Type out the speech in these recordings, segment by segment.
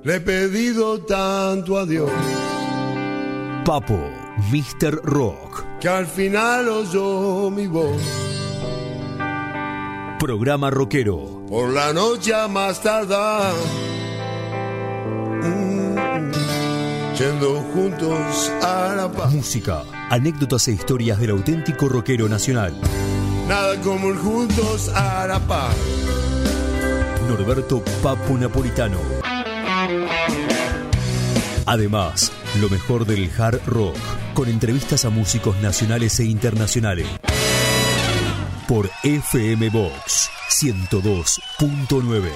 Le he pedido tanto a Dios Papo, Mr. Rock, que al final oyó mi voz. Programa rockero. Por la noche a más tardar, yendo juntos a la paz. Música, anécdotas e historias del auténtico rockero nacional. Nada como el juntos a la paz. Norberto Papo Napolitano. Además, lo mejor del hard rock, con entrevistas a músicos nacionales e internacionales. Por FM Box 102.9.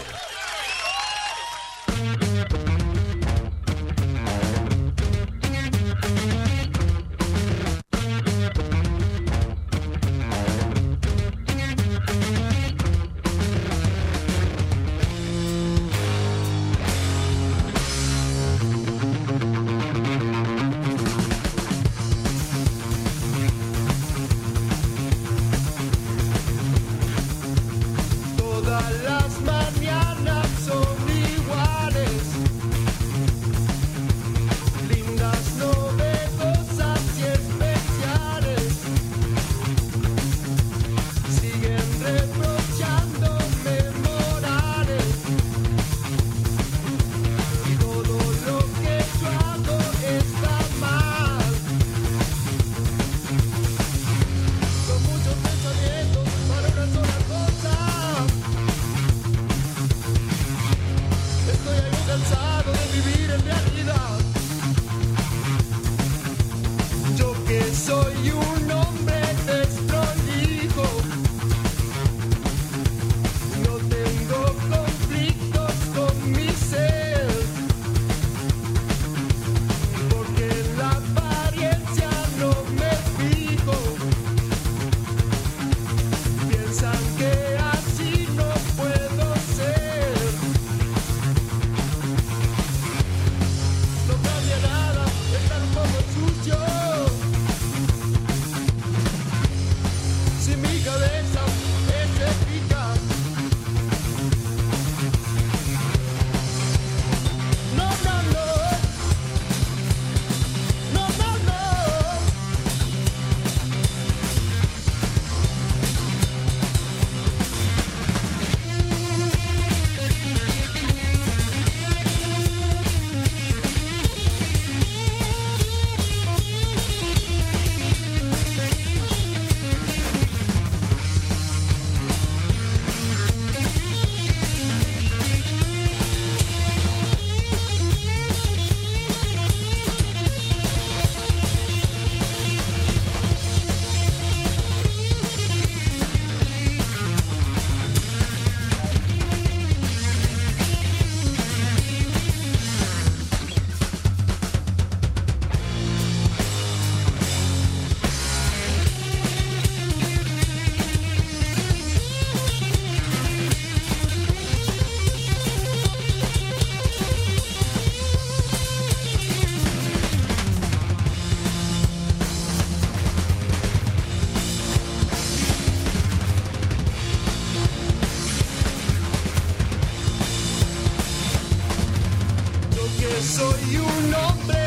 Soy un hombre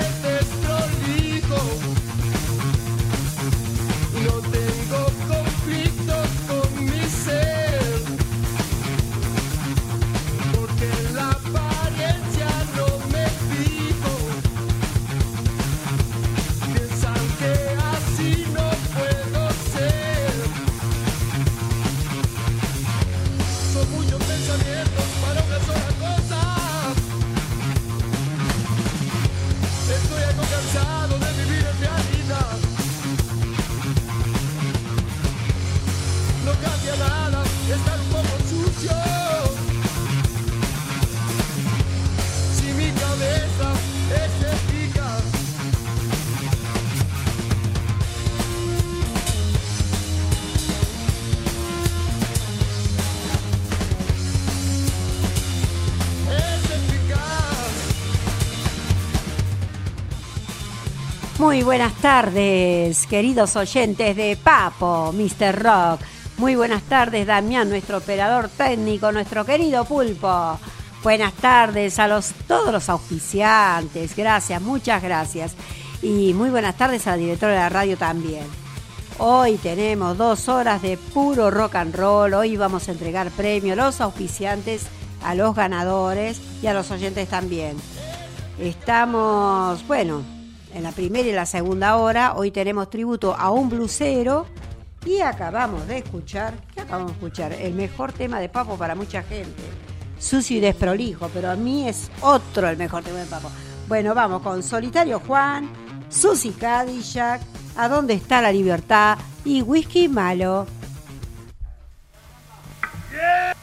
desprolijo, no tengo conflictos con mi ser, porque en la apariencia no me fijo. Piensan que así no puedo ser. Son muchos pensamientos para una sola cosa. Estoy algo cansado de vivir en realidad. No cambia nada, estar un poco sucio. Si mi cabeza es eficaz. Muy buenas tardes, queridos oyentes de Papo, Mr. Rock. Muy buenas tardes, Damián, nuestro operador técnico, nuestro querido Pulpo. Buenas tardes a todos los auspiciantes. Gracias, muchas gracias. Y muy buenas tardes a la directora de la radio también. Hoy tenemos 2 horas de puro rock and roll. Hoy vamos a entregar premios a los auspiciantes, a los ganadores y a los oyentes también. Estamos, en la primera y la segunda hora. Hoy tenemos tributo a un blusero. Y acabamos de escuchar el mejor tema de Papo para mucha gente. Sucio y desprolijo, pero a mí es otro el mejor tema de Papo. Bueno, vamos con Solitario Juan, Susi Cadillac, ¿A dónde está la libertad? Y Whisky Malo. Yeah.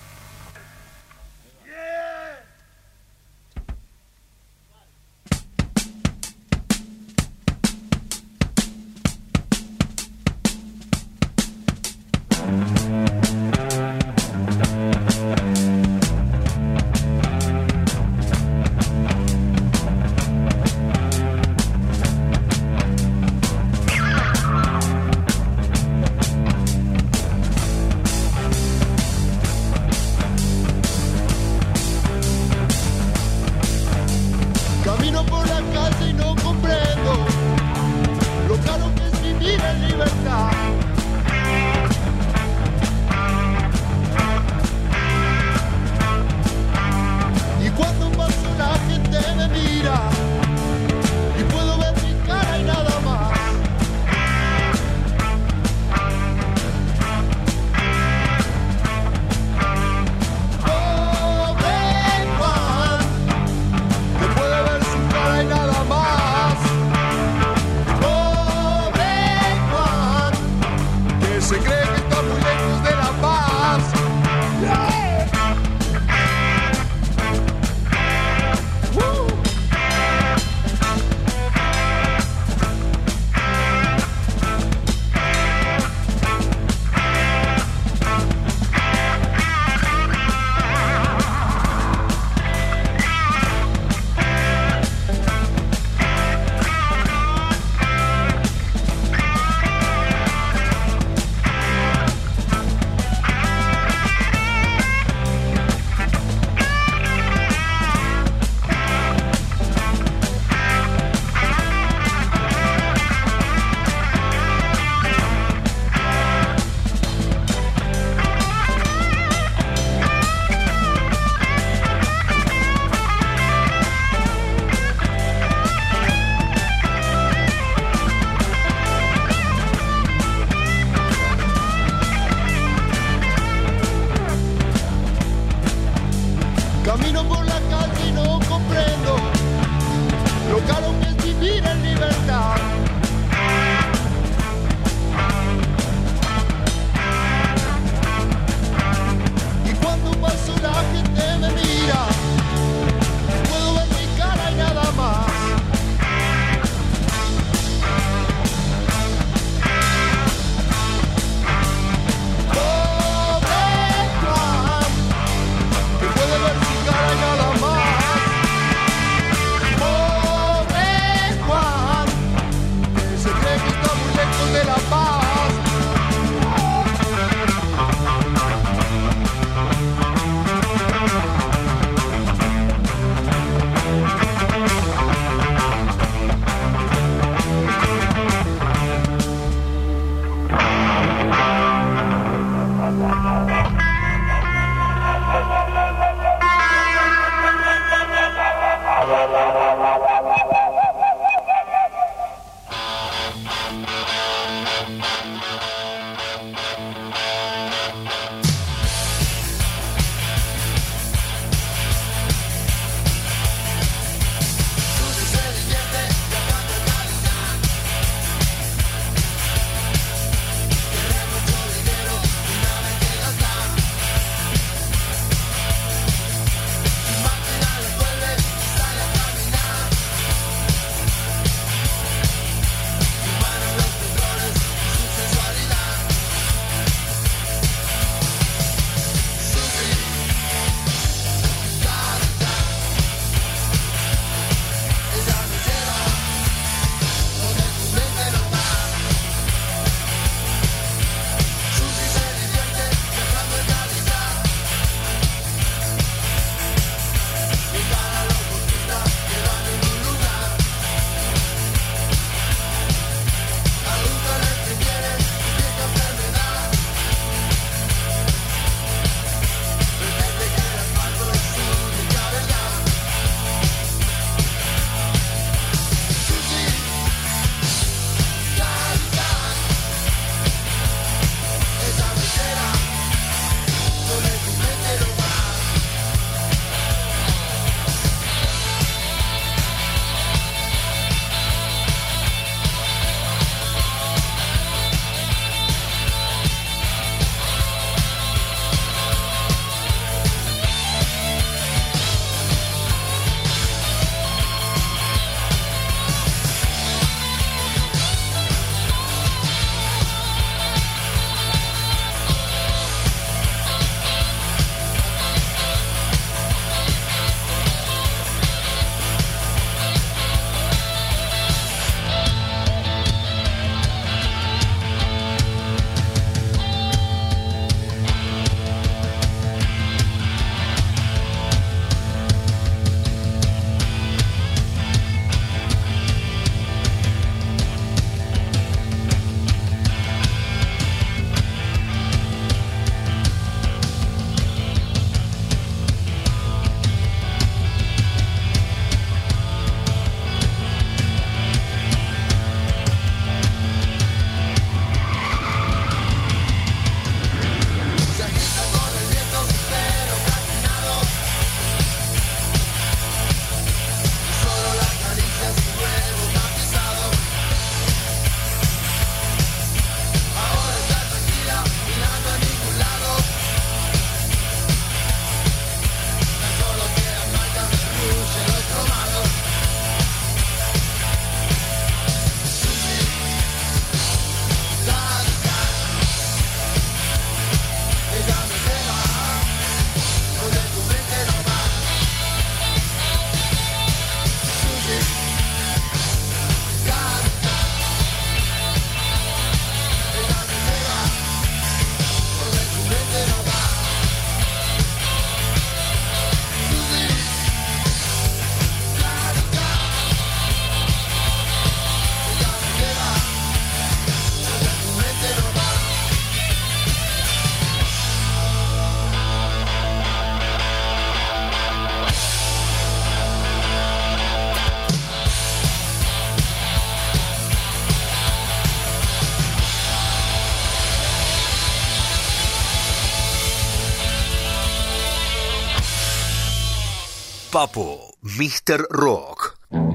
Papo, Mr. Rock.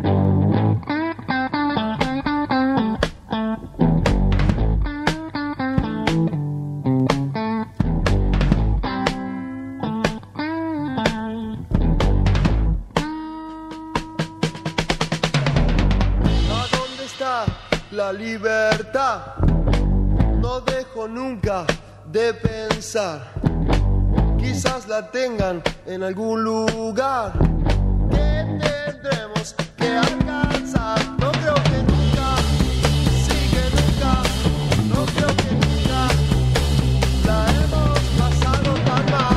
La libertad, no dejo nunca de pensar, quizás la tengan en algún lugar, que tendremos que alcanzar, no creo que nunca, sí que nunca, no creo que nunca, la hemos pasado tan mal.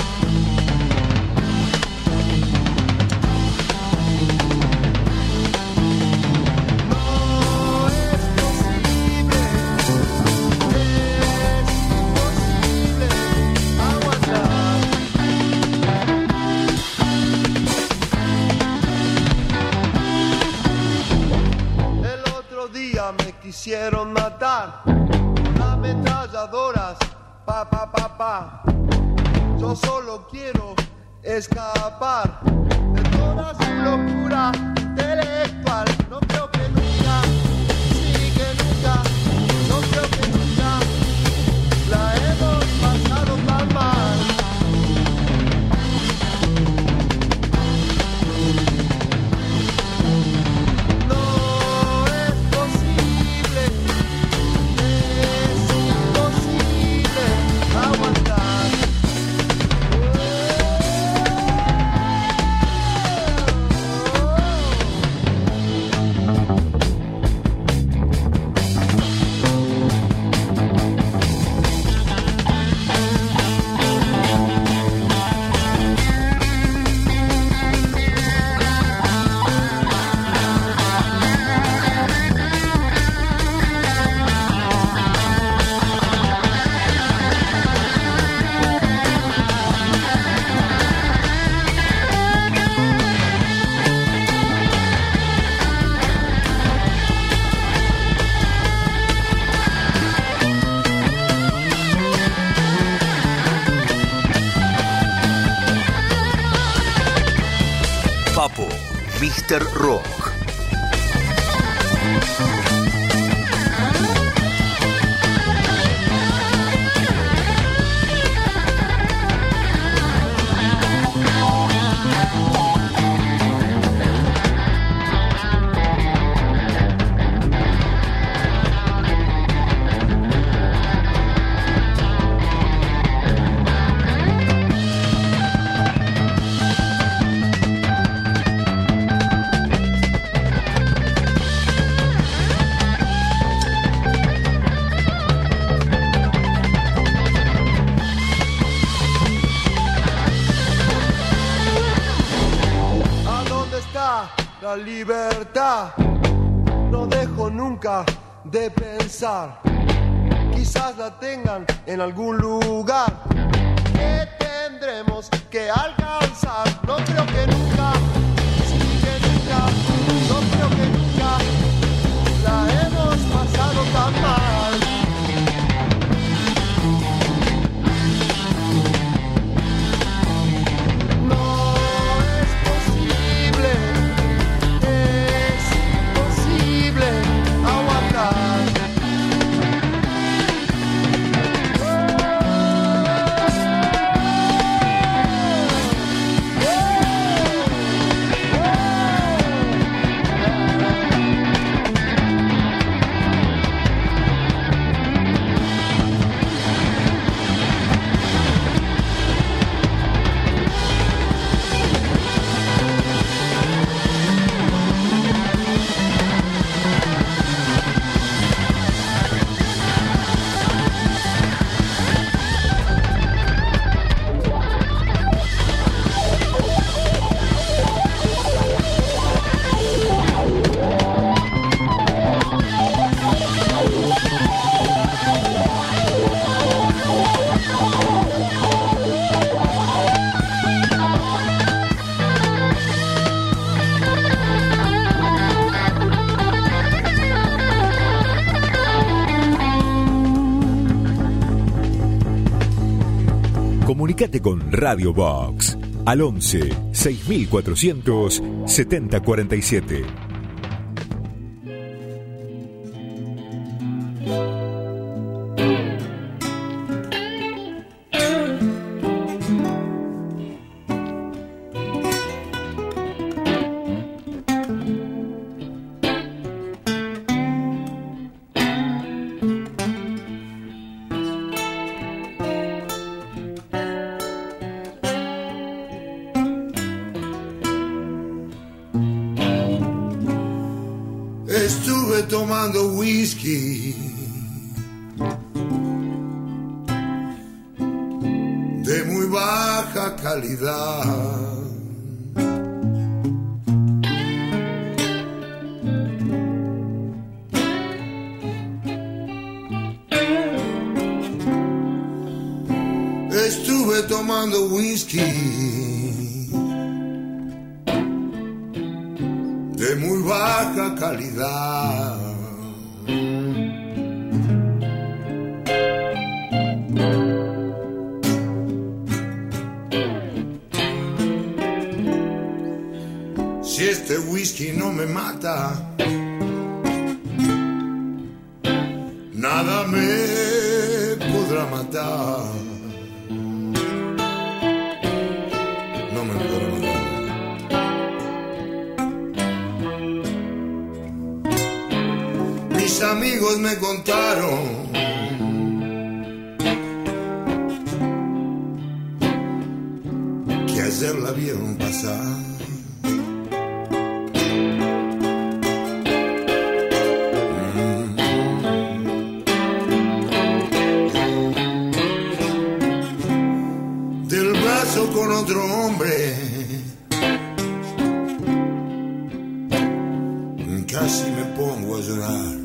Quisieron matar con ametralladoras, pa, pa, pa, pa. Yo solo quiero escapar de toda su locura intelectual. No creo que nunca, sí que nunca, no creo que nunca la hemos pasado tan mal. Papo, Mr. Rock. La libertad, no dejo nunca de pensar, quizás la tengan en algún lugar, que tendremos que alcanzar, no creo que nunca, sí que nunca, no creo que nunca la hemos pasado tan mal. Comunicate con Radio Box al 11 6400 7047. Estuve tomando whisky de muy baja calidad. Estuve tomando whisky de muy baja calidad. Si este whisky no me mata, nada me podrá matar. No me podrá matar. Mis amigos me contaron que ayer la vieron pasar. Del brazo con otro hombre, casi me pongo a llorar.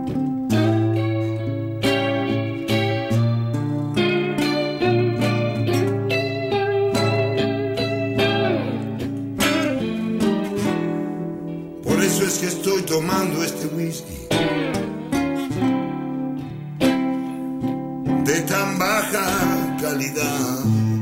Por eso es que estoy tomando este whisky de tan baja calidad.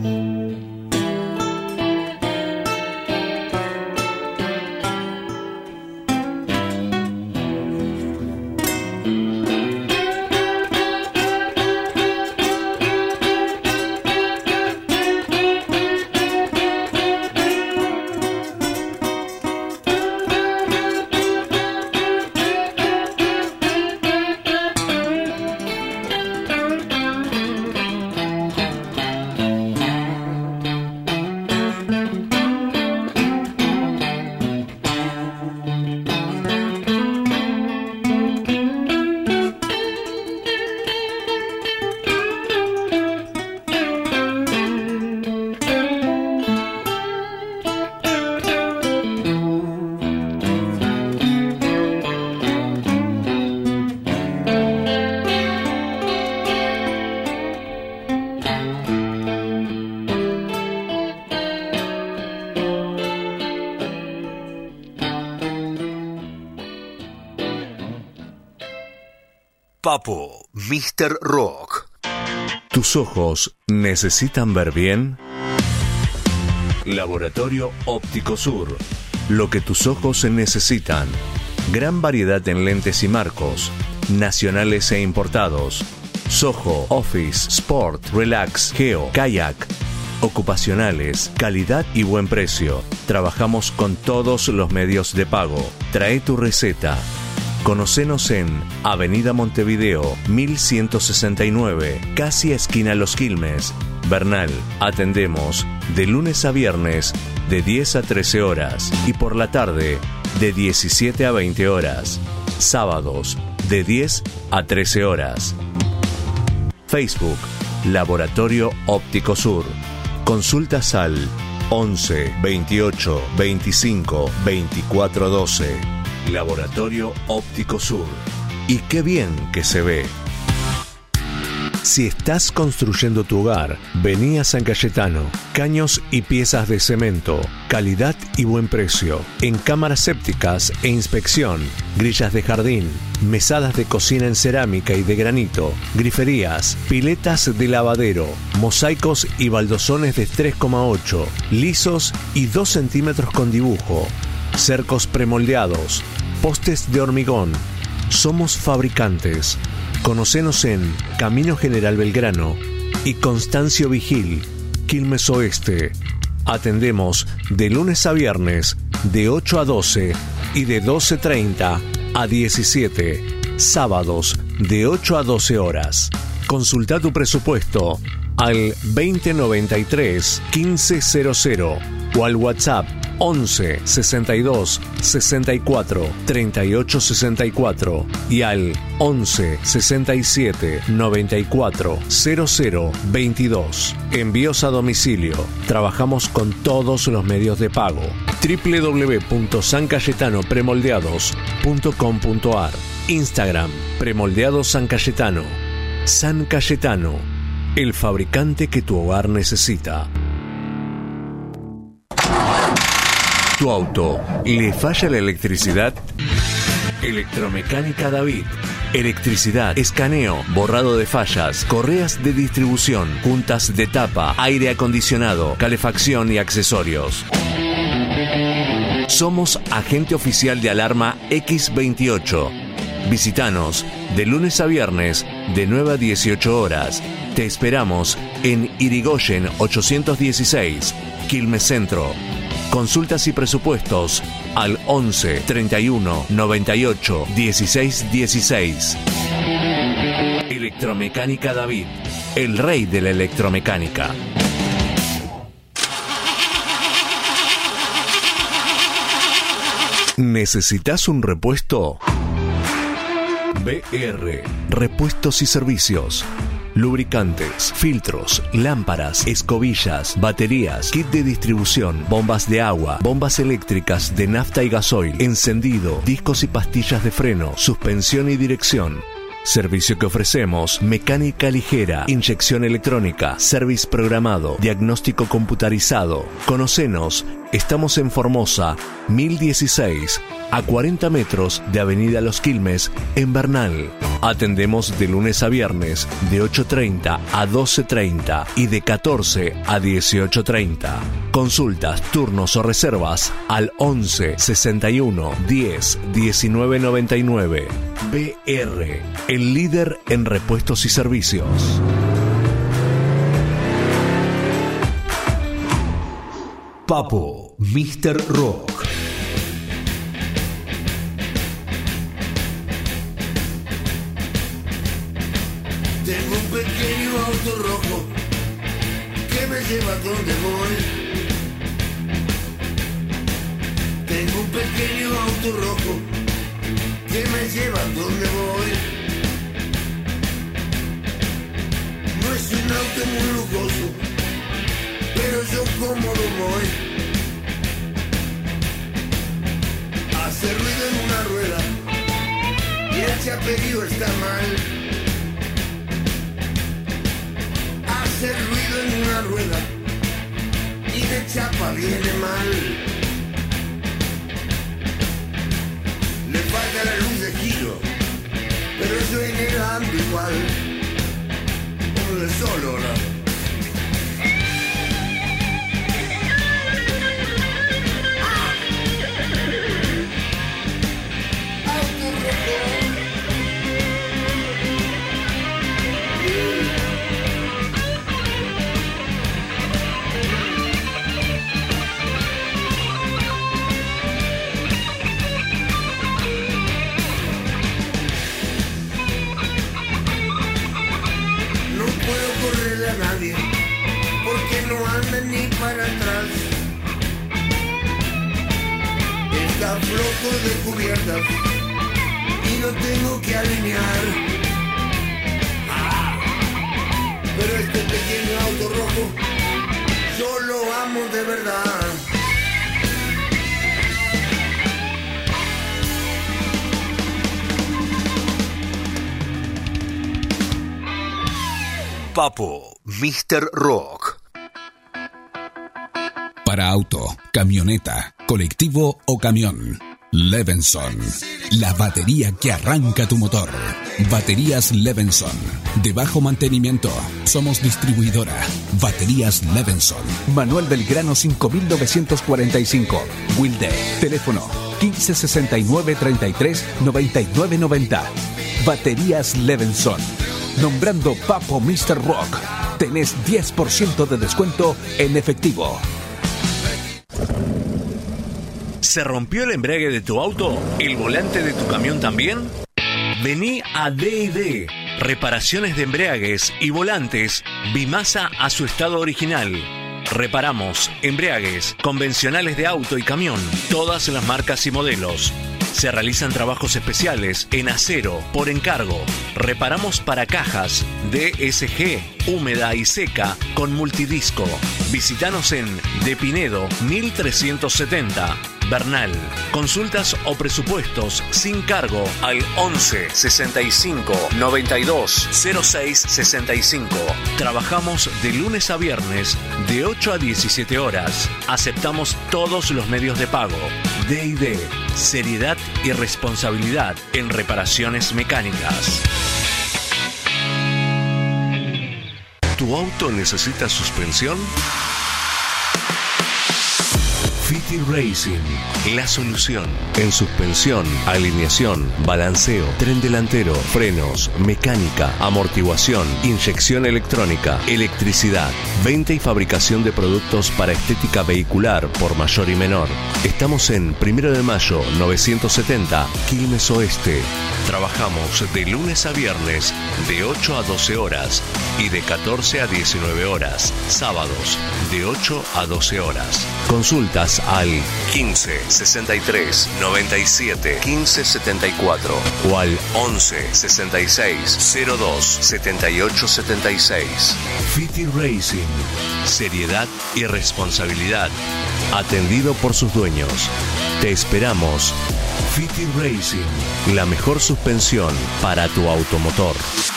Papo, Mr. Rock. ¿Tus ojos necesitan ver bien? Laboratorio Óptico Sur. Lo que tus ojos necesitan. Gran variedad en lentes y marcos, nacionales e importados. Soho, Office, Sport, Relax, Geo, Kayak. Ocupacionales, calidad y buen precio. Trabajamos con todos los medios de pago. Trae tu receta. Conocenos en Avenida Montevideo 1169, casi esquina Los Quilmes, Bernal. Atendemos de lunes a viernes de 10 a 13 horas y por la tarde de 17 a 20 horas. Sábados de 10 a 13 horas. Facebook, Laboratorio Óptico Sur. Consultas al 11 28 25 24 12. Laboratorio Óptico Sur. Y qué bien que se ve. Si estás construyendo tu hogar, vení a San Cayetano. Caños y piezas de cemento, calidad y buen precio. En cámaras sépticas e inspección, grillas de jardín, mesadas de cocina en cerámica y de granito, griferías, piletas de lavadero, mosaicos y baldosones de 3,8, lisos y 2 centímetros con dibujo, cercos premoldeados, postes de hormigón. Somos fabricantes. Conocenos en Camino General Belgrano y Constancio Vigil, Quilmes Oeste. Atendemos de lunes a viernes de 8 a 12 y de 12:30 a 17. Sábados de 8 a 12 horas. Consulta tu presupuesto al 2093 1500 o al WhatsApp 11 62 64 38 64 y al 11 67 94 00 22. Envíos a domicilio. Trabajamos con todos los medios de pago. www.sancayetanopremoldeados.com.ar. Instagram Premoldeados San Cayetano. San Cayetano, el fabricante que tu hogar necesita. ¿Tu auto le falla la electricidad? Electromecánica David. Electricidad, escaneo, borrado de fallas, correas de distribución, juntas de tapa, aire acondicionado, calefacción y accesorios. Somos agente oficial de alarma X28. Visítanos de lunes a viernes de 9 a 18 horas. Te esperamos en Irigoyen 816, Quilmes Centro. Consultas y presupuestos al 11 31 98 16 16. Electromecánica David, el rey de la electromecánica. ¿Necesitas un repuesto? BR, repuestos y servicios. Lubricantes, filtros, lámparas, escobillas, baterías, kit de distribución, bombas de agua, bombas eléctricas de nafta y gasoil, encendido, discos y pastillas de freno, suspensión y dirección. Servicio que ofrecemos: mecánica ligera, inyección electrónica, service programado, diagnóstico computarizado. Conocenos, estamos en Formosa, 1016, a 40 metros de Avenida Los Quilmes, en Bernal. Atendemos de lunes a viernes de 8:30 a 12:30 y de 14 a 18:30. Consultas, turnos o reservas al 11 61 10 19 99. BR, el líder en repuestos y servicios. Papo, Mr. Rock. Tengo un pequeño auto rojo que me lleva donde voy. Tengo un pequeño auto rojo que me lleva donde voy. No es un auto muy lujoso, pero yo cómodo voy. Hace ruido en una rueda y el chaperío está mal. Hace ruido en una rueda y de chapa viene mal. Le falta la luz de giro, pero yo en él ando igual, como de solo, ¿no? Porque no anda ni para atrás. Está flojo de cubiertas y no tengo que alinear. Pero este pequeño auto rojo yo lo amo de verdad. Papo, Mr. Rock. Para auto, camioneta, colectivo o camión. Levenson, la batería que arranca tu motor. Baterías Levenson, de bajo mantenimiento. Somos distribuidora. Baterías Levenson. Manuel Belgrano 5945. Wilde. Teléfono 1569 33 99 90. Baterías Levenson. Nombrando Papo Mr. Rock, tenés 10% de descuento en efectivo. ¿Se rompió el embrague de tu auto? ¿El volante de tu camión también? Vení a D&D. Reparaciones de embragues y volantes Bimasa a su estado original. Reparamos embragues convencionales de auto y camión, todas las marcas y modelos. Se realizan trabajos especiales en acero por encargo. Reparamos para cajas DSG, húmeda y seca con multidisco. Visítanos en De Pinedo 1370, Bernal. Consultas o presupuestos sin cargo al 11 65 92 06 65. Trabajamos de lunes a viernes de 8 a 17 horas. Aceptamos todos los medios de pago. D&D, seriedad y responsabilidad en reparaciones mecánicas. ¿Tu auto necesita suspensión? Fiti Racing, la solución en suspensión, alineación, balanceo, tren delantero, frenos, mecánica, amortiguación, inyección electrónica, electricidad, venta y fabricación de productos para estética vehicular por mayor y menor. Estamos en 1 de Mayo 970, Quilmes Oeste. Trabajamos de lunes a viernes de 8 a 12 horas y de 14 a 19 horas, sábados de 8 a 12 horas. Consultas al 15 63 97 15 74 o al 11 66 02 78 76. Fiti Racing, seriedad y responsabilidad, atendido por sus dueños. Te esperamos. Fiti Racing, la mejor suspensión para tu automotor.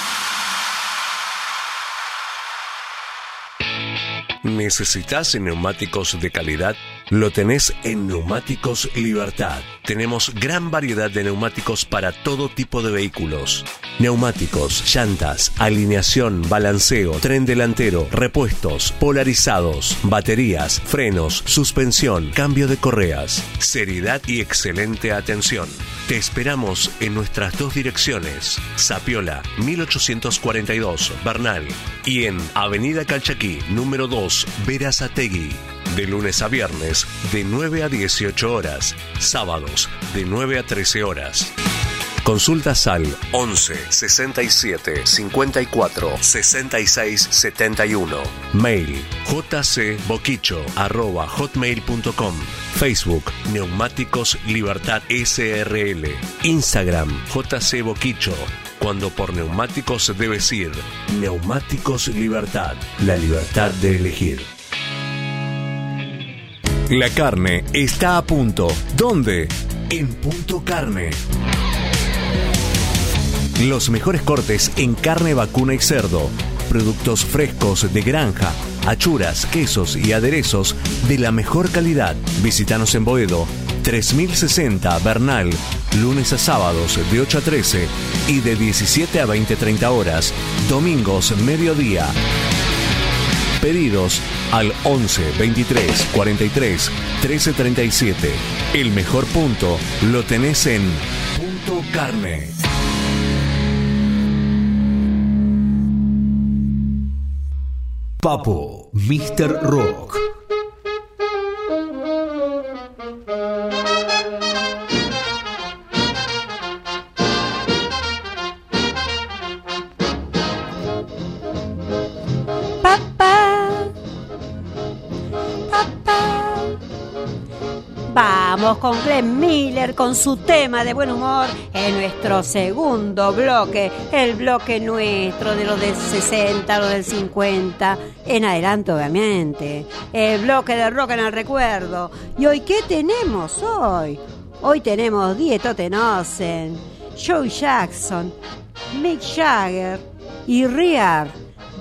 ¿Necesitas neumáticos de calidad? Lo tenés en Neumáticos Libertad. Tenemos gran variedad de neumáticos para todo tipo de vehículos. Neumáticos, llantas, alineación, balanceo, tren delantero, repuestos, polarizados, baterías, frenos, suspensión, cambio de correas. Seriedad y excelente atención. Te esperamos en nuestras dos direcciones, Zapiola 1842, Bernal, y en Avenida Calchaquí, número 2, Berazategui. De lunes a viernes, de 9 a 18 horas. Sábados, de 9 a 13 horas. Consultas al 11 67 54 66 71. Mail jcboquicho@hotmail.com. Facebook Neumáticos Libertad SRL. Instagram JC Boquicho. Cuando por neumáticos debes ir Neumáticos Libertad. La libertad de elegir. La carne está a punto. ¿Dónde? En Punto Carne. Los mejores cortes en carne vacuna y cerdo. Productos frescos de granja, achuras, quesos y aderezos de la mejor calidad. Visítanos en Boedo 3060 Bernal, lunes a sábados de 8 a 13 y de 17 a 20:30 horas, domingos mediodía. Pedidos al 11 23 43 13 37. El mejor punto lo tenés en Punto Carne. Papo, Mr. Rock. Vamos con Glenn Miller con su tema de buen humor en nuestro segundo bloque, el bloque nuestro de los del 60, los del 50, en adelante obviamente, el bloque de rock en el recuerdo. ¿Y hoy qué tenemos hoy? Hoy tenemos Die Totenhausen, Joe Jackson, Mick Jagger y Reinhard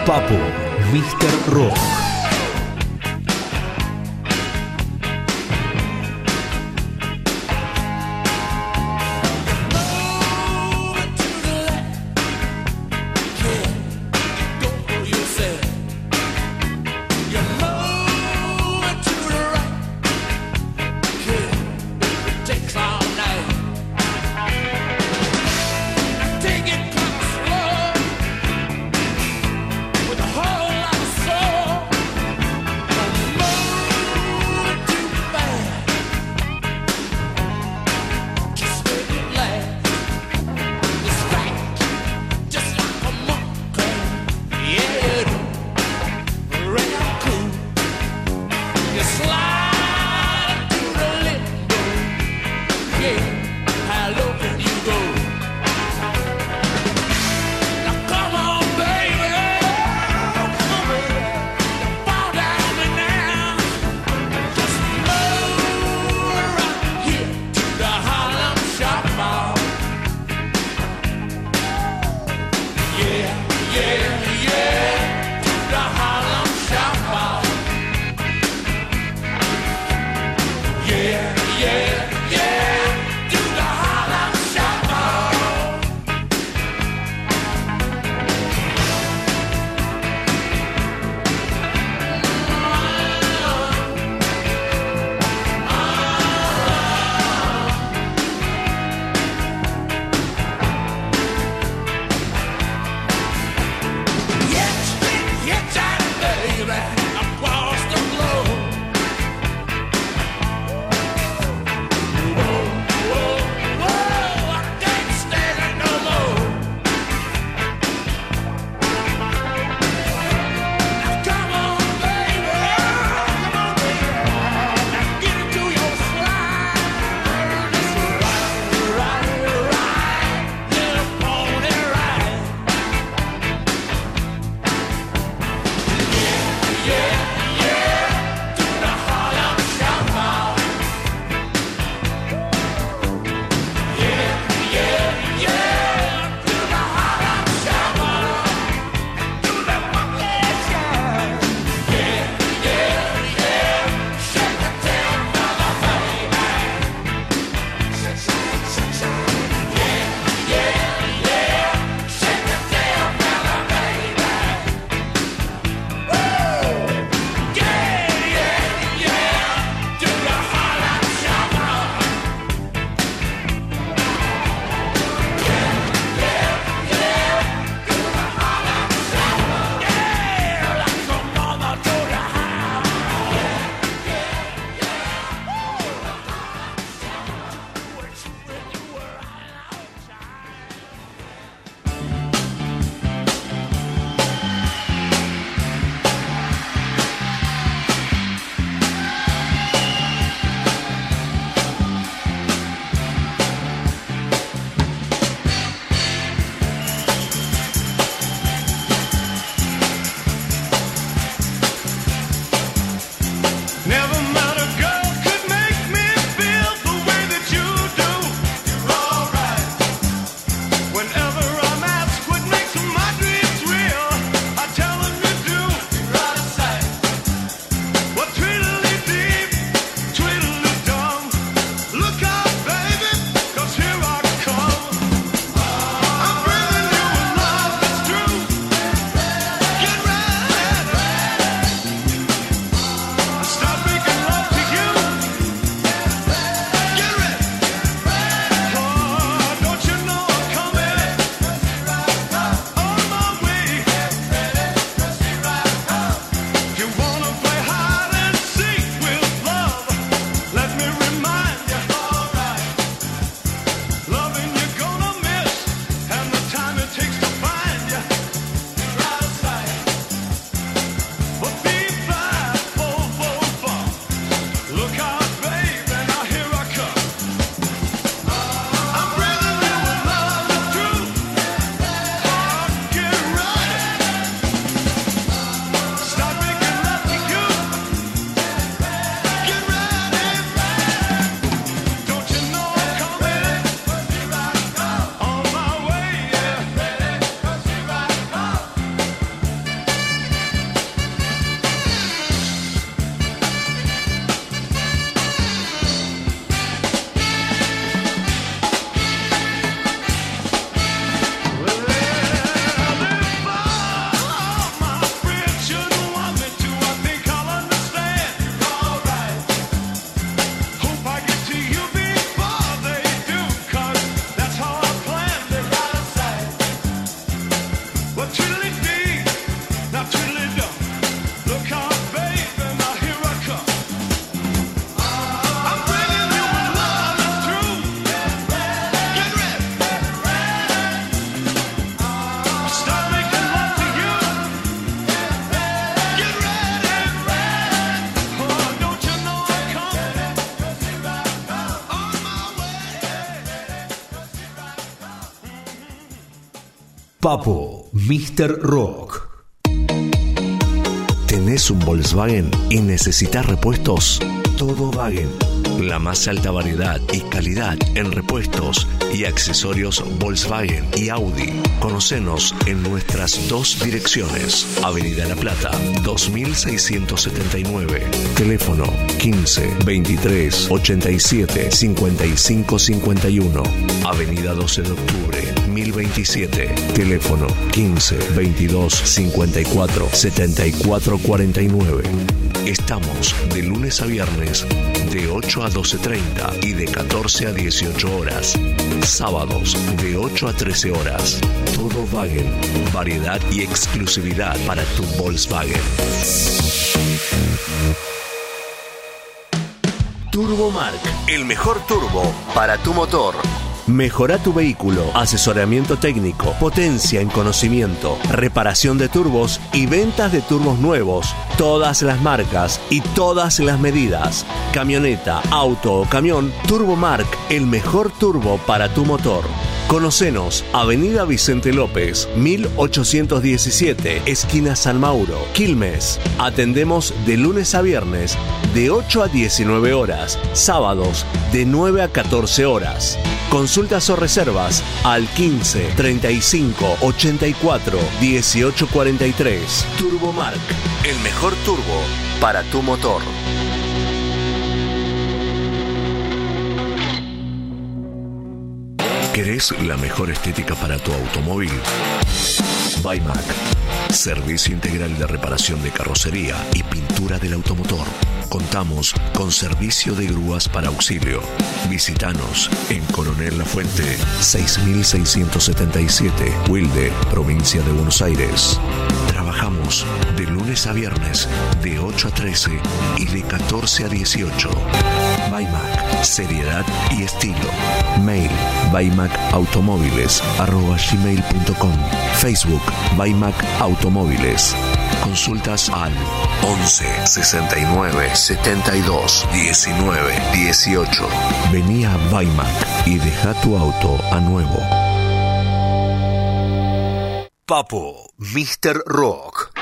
Papo, Mr. Rock. Papo, Mr. Rock. ¿Tenés un Volkswagen y necesitas repuestos? Todo Wagen. La más alta variedad y calidad en repuestos y accesorios Volkswagen y Audi. Conocenos en nuestras dos direcciones. Avenida La Plata, 2679. Teléfono 15 23 87 55 51. Avenida 12 de Octubre, 1027. Teléfono 15 22 54 74 49. Estamos de lunes a viernes de 8 a 12:30 y de 14 a 18 horas. Sábados de 8 a 13 horas. Todo Wagen. Variedad y exclusividad para tu Volkswagen. Turbomark, El mejor turbo para tu motor. mejora tu vehículo, asesoramiento técnico, potencia en conocimiento, reparación de turbos y ventas de turbos nuevos, todas las marcas y todas las medidas. Camioneta, auto o camión, Turbomark, el mejor turbo para tu motor. Conocenos, Avenida Vicente López, 1817, esquina San Mauro, Quilmes. Atendemos de lunes a viernes, de 8 a 19 horas, sábados, de 9 a 14 horas. Consultas o reservas al 15 35 84 18 43. Turbomark, el mejor turbo para tu motor. ¿Querés la mejor estética para tu automóvil? Baimac. Servicio integral de reparación de carrocería y pintura del automotor. Contamos con servicio de grúas para auxilio. Visítanos en Coronel Lafuente, 6677, Wilde, provincia de Buenos Aires. Trabajamos de lunes a viernes de 8 a 13 y de 14 a 18. Baimac, seriedad y estilo. Mail baimacautomóviles@gmail.com. Facebook Baimac Automóviles. Consultas al 11 69 72 19 18. Vení a Baimac y deja tu auto a nuevo. Papo, Mr. Rock.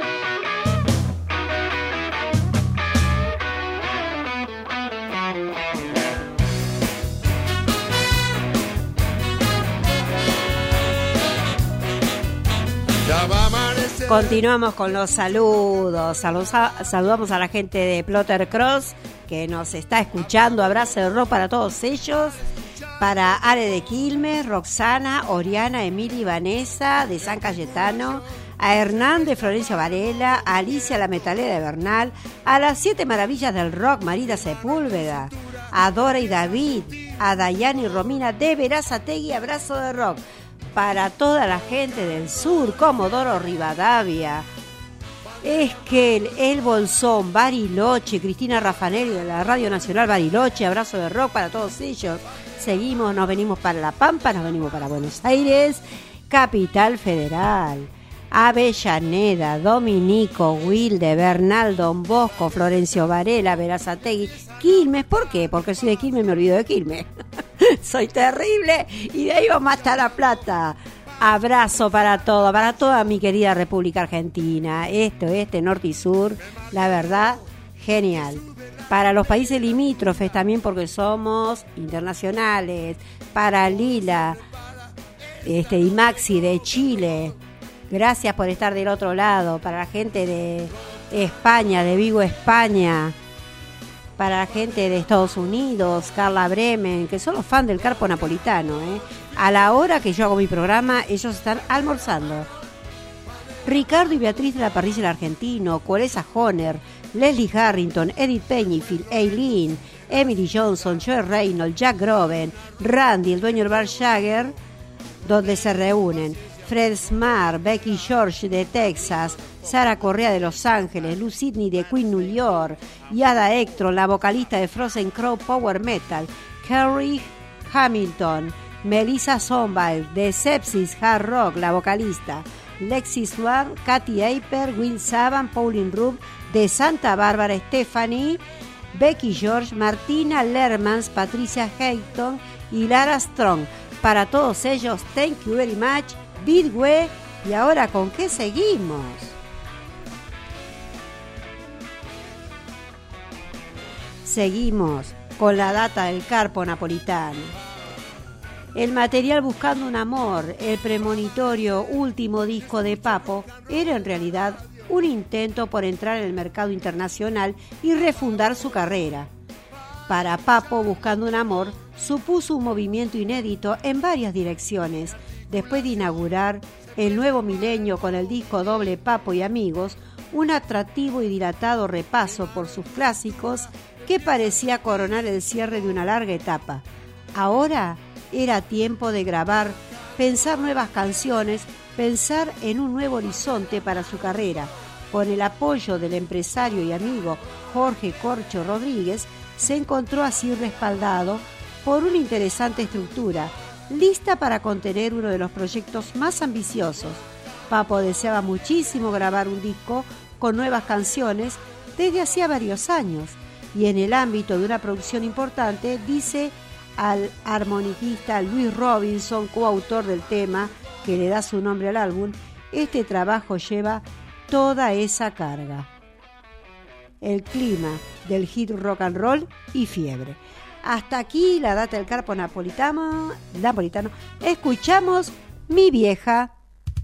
Continuamos con los saludos. Saludamos a la gente de Plotter Cross que nos está escuchando. Abrazo de rock para todos ellos. Para Are de Quilmes, Roxana, Oriana, Emilia y Vanessa de San Cayetano. A Hernán de Florencio Varela, a Alicia la metalera de Bernal, a las 7 maravillas del rock, Marita Sepúlveda, a Dora y David, a Dayana y Romina de Verazategui, abrazo de rock. Para toda la gente del sur, Comodoro Rivadavia, Esquel, El Bolsón, Bariloche, Cristina Raffanelli de la Radio Nacional Bariloche, abrazo de rock para todos ellos. Seguimos, nos venimos para La Pampa, nos venimos para Buenos Aires, Capital Federal, Avellaneda, Dominico, Wilde, Bernal, Don Bosco, Florencio Varela, Verazategui, Quilmes. ¿Por qué? Porque soy de Quilmes, me olvido de Quilmes. Soy terrible y de ahí vamos hasta La Plata. Abrazo para todo, para toda mi querida República Argentina, este, norte y sur, la verdad, genial. Para los países limítrofes también porque somos internacionales, para Lila, y Maxi de Chile, gracias por estar del otro lado, para la gente de España, de Vigo, España, para la gente de Estados Unidos, Carla Bremen, que son los fans del Carpo Napolitano, A la hora que yo hago mi programa, ellos están almorzando. Ricardo y Beatriz de la Parrilla del Argentino, Colesa Honer, Leslie Harrington, Edith Pennyfield, Eileen, Emily Johnson, Joe Reynolds, Jack Groven, Randy, el dueño del bar Jagger, donde se reúnen. Fred Smart, Becky George de Texas, Sara Correa de Los Ángeles, Lou Sidney de Queen New York, Yada Electron, la vocalista de Frozen Crow Power Metal, Kerry Hamilton, Melissa Sonville de Sepsis Hard Rock, la vocalista, Lexi Swan, Katy Aper, Will Saban, Pauline Rube de Santa Bárbara, Stephanie, Becky George, Martina Lermans, Patricia Hayton y Lara Strong. Para todos ellos, thank you very much, Bidwe. Y ahora, ¿con qué seguimos? Seguimos con la data del Carpo Napolitano. El material Buscando un Amor, el premonitorio último disco de Papo, era en realidad un intento por entrar en el mercado internacional y refundar su carrera. Para Papo, Buscando un Amor supuso un movimiento inédito en varias direcciones. Después de inaugurar el nuevo milenio con el disco doble Papo y Amigos, un atractivo y dilatado repaso por sus clásicos que parecía coronar el cierre de una larga etapa. Ahora era tiempo de grabar, pensar nuevas canciones, pensar en un nuevo horizonte para su carrera. Con el apoyo del empresario y amigo Jorge Corcho Rodríguez, se encontró así respaldado por una interesante estructura, lista para contener uno de los proyectos más ambiciosos. Papo deseaba muchísimo grabar un disco con nuevas canciones desde hacía varios años, y en el ámbito de una producción importante, dice al armoniquista Luis Robinson, coautor del tema que le da su nombre al álbum, este trabajo lleva toda esa carga. El clima del hit rock and roll y fiebre. Hasta aquí la data del Carpo Napolitano. Escuchamos Mi Vieja.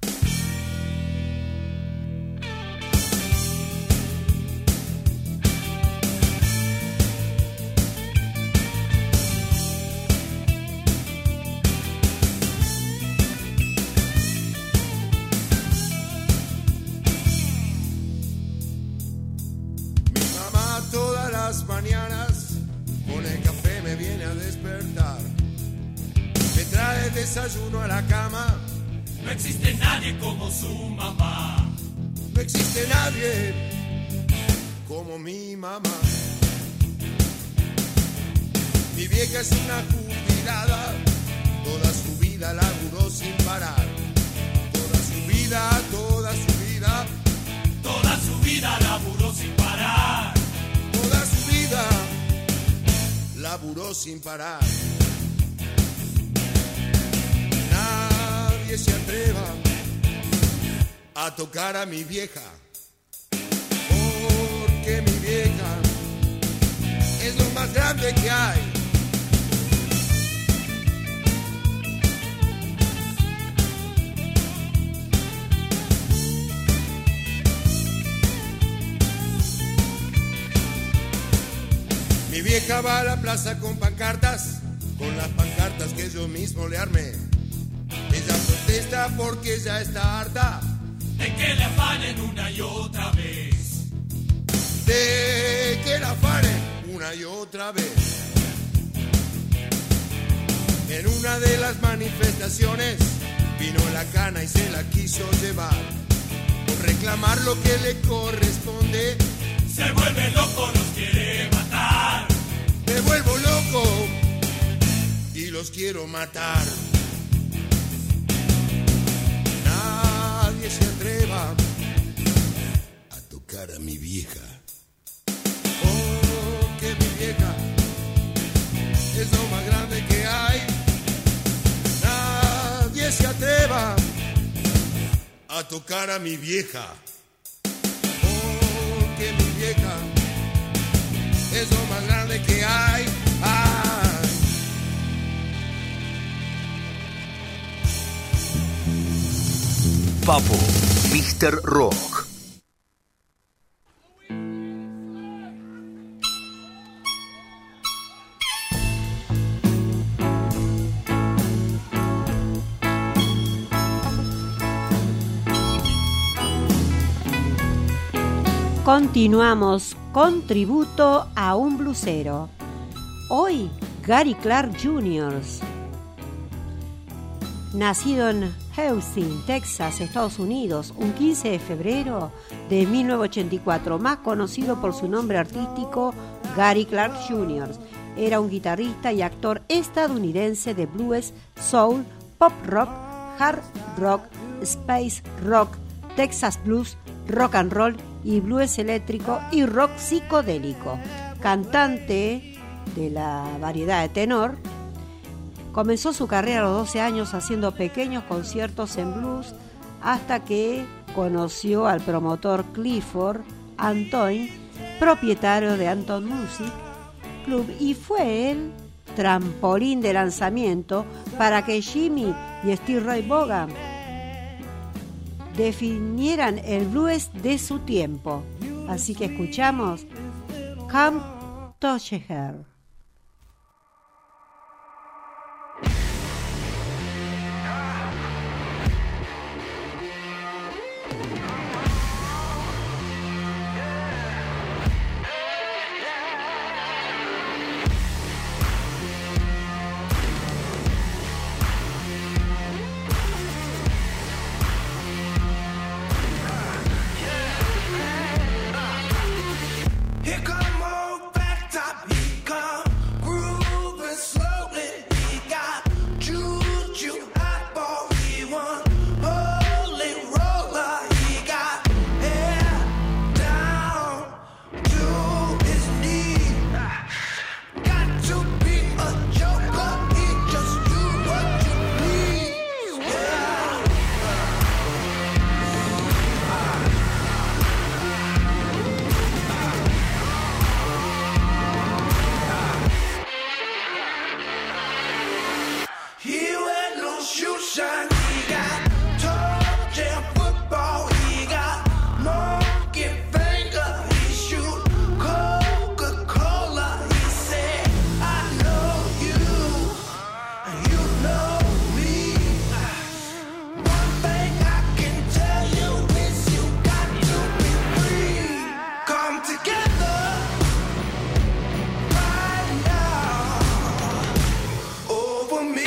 Mañanas con el café me viene a despertar, me trae desayuno a la cama. No existe nadie como su mamá. No existe nadie como mi mamá. Mi vieja es una jubilada, toda su vida laburó sin parar. Toda su vida, toda su vida, toda su vida laburó sin parar. Toda su vida laburó sin parar. Nadie se atreva a tocar a mi vieja, porque mi vieja es lo más grande que hay. Mi vieja va a la plaza con pancartas, con las pancartas que yo mismo le armé. Ella protesta porque ya está harta de que le afanen una y otra vez. De que la afanen una y otra vez. En una de las manifestaciones vino la cana y se la quiso llevar. Por reclamar lo que le corresponde, se vuelve loco, los quiere matar. Me vuelvo loco y los quiero matar. Nadie se atreva a tocar a mi vieja, porque mi vieja es lo más grande que hay. Nadie se atreva a tocar a mi vieja, porque mi vieja es lo más grande que hay. Ay. Papo, Mr. Rock. Continuamos con tributo a un blusero. Hoy, Gary Clark Jr., nacido en Houston, Texas, Estados Unidos, un 15 de febrero de 1984, más conocido por su nombre artístico Gary Clark Jr. Era un guitarrista y actor estadounidense de blues, soul, pop rock, hard rock, space rock, Texas blues, rock and roll y blues eléctrico y rock psicodélico. Cantante de la variedad de tenor, comenzó su carrera a los 12 años haciendo pequeños conciertos en blues hasta que conoció al promotor Clifford Antoine, propietario de Anton Music Club, y fue el trampolín de lanzamiento para que Jimmy y Steve Ray Vaughan definieran el blues de su tiempo. Así que escuchamos Come Touch Her. Here come old fat top, he come grooving slowly. He got juju eyeball, he one holy roller. He got hair down to his knee. Got to be a joker, he just do what you please. Yeah. He wear no shoe shine. He got toe jam football. He got monkey finger. He shoot Coca-Cola. He said, I know you, and you know me. One thing I can tell you is you got to be free. Come together right now over me.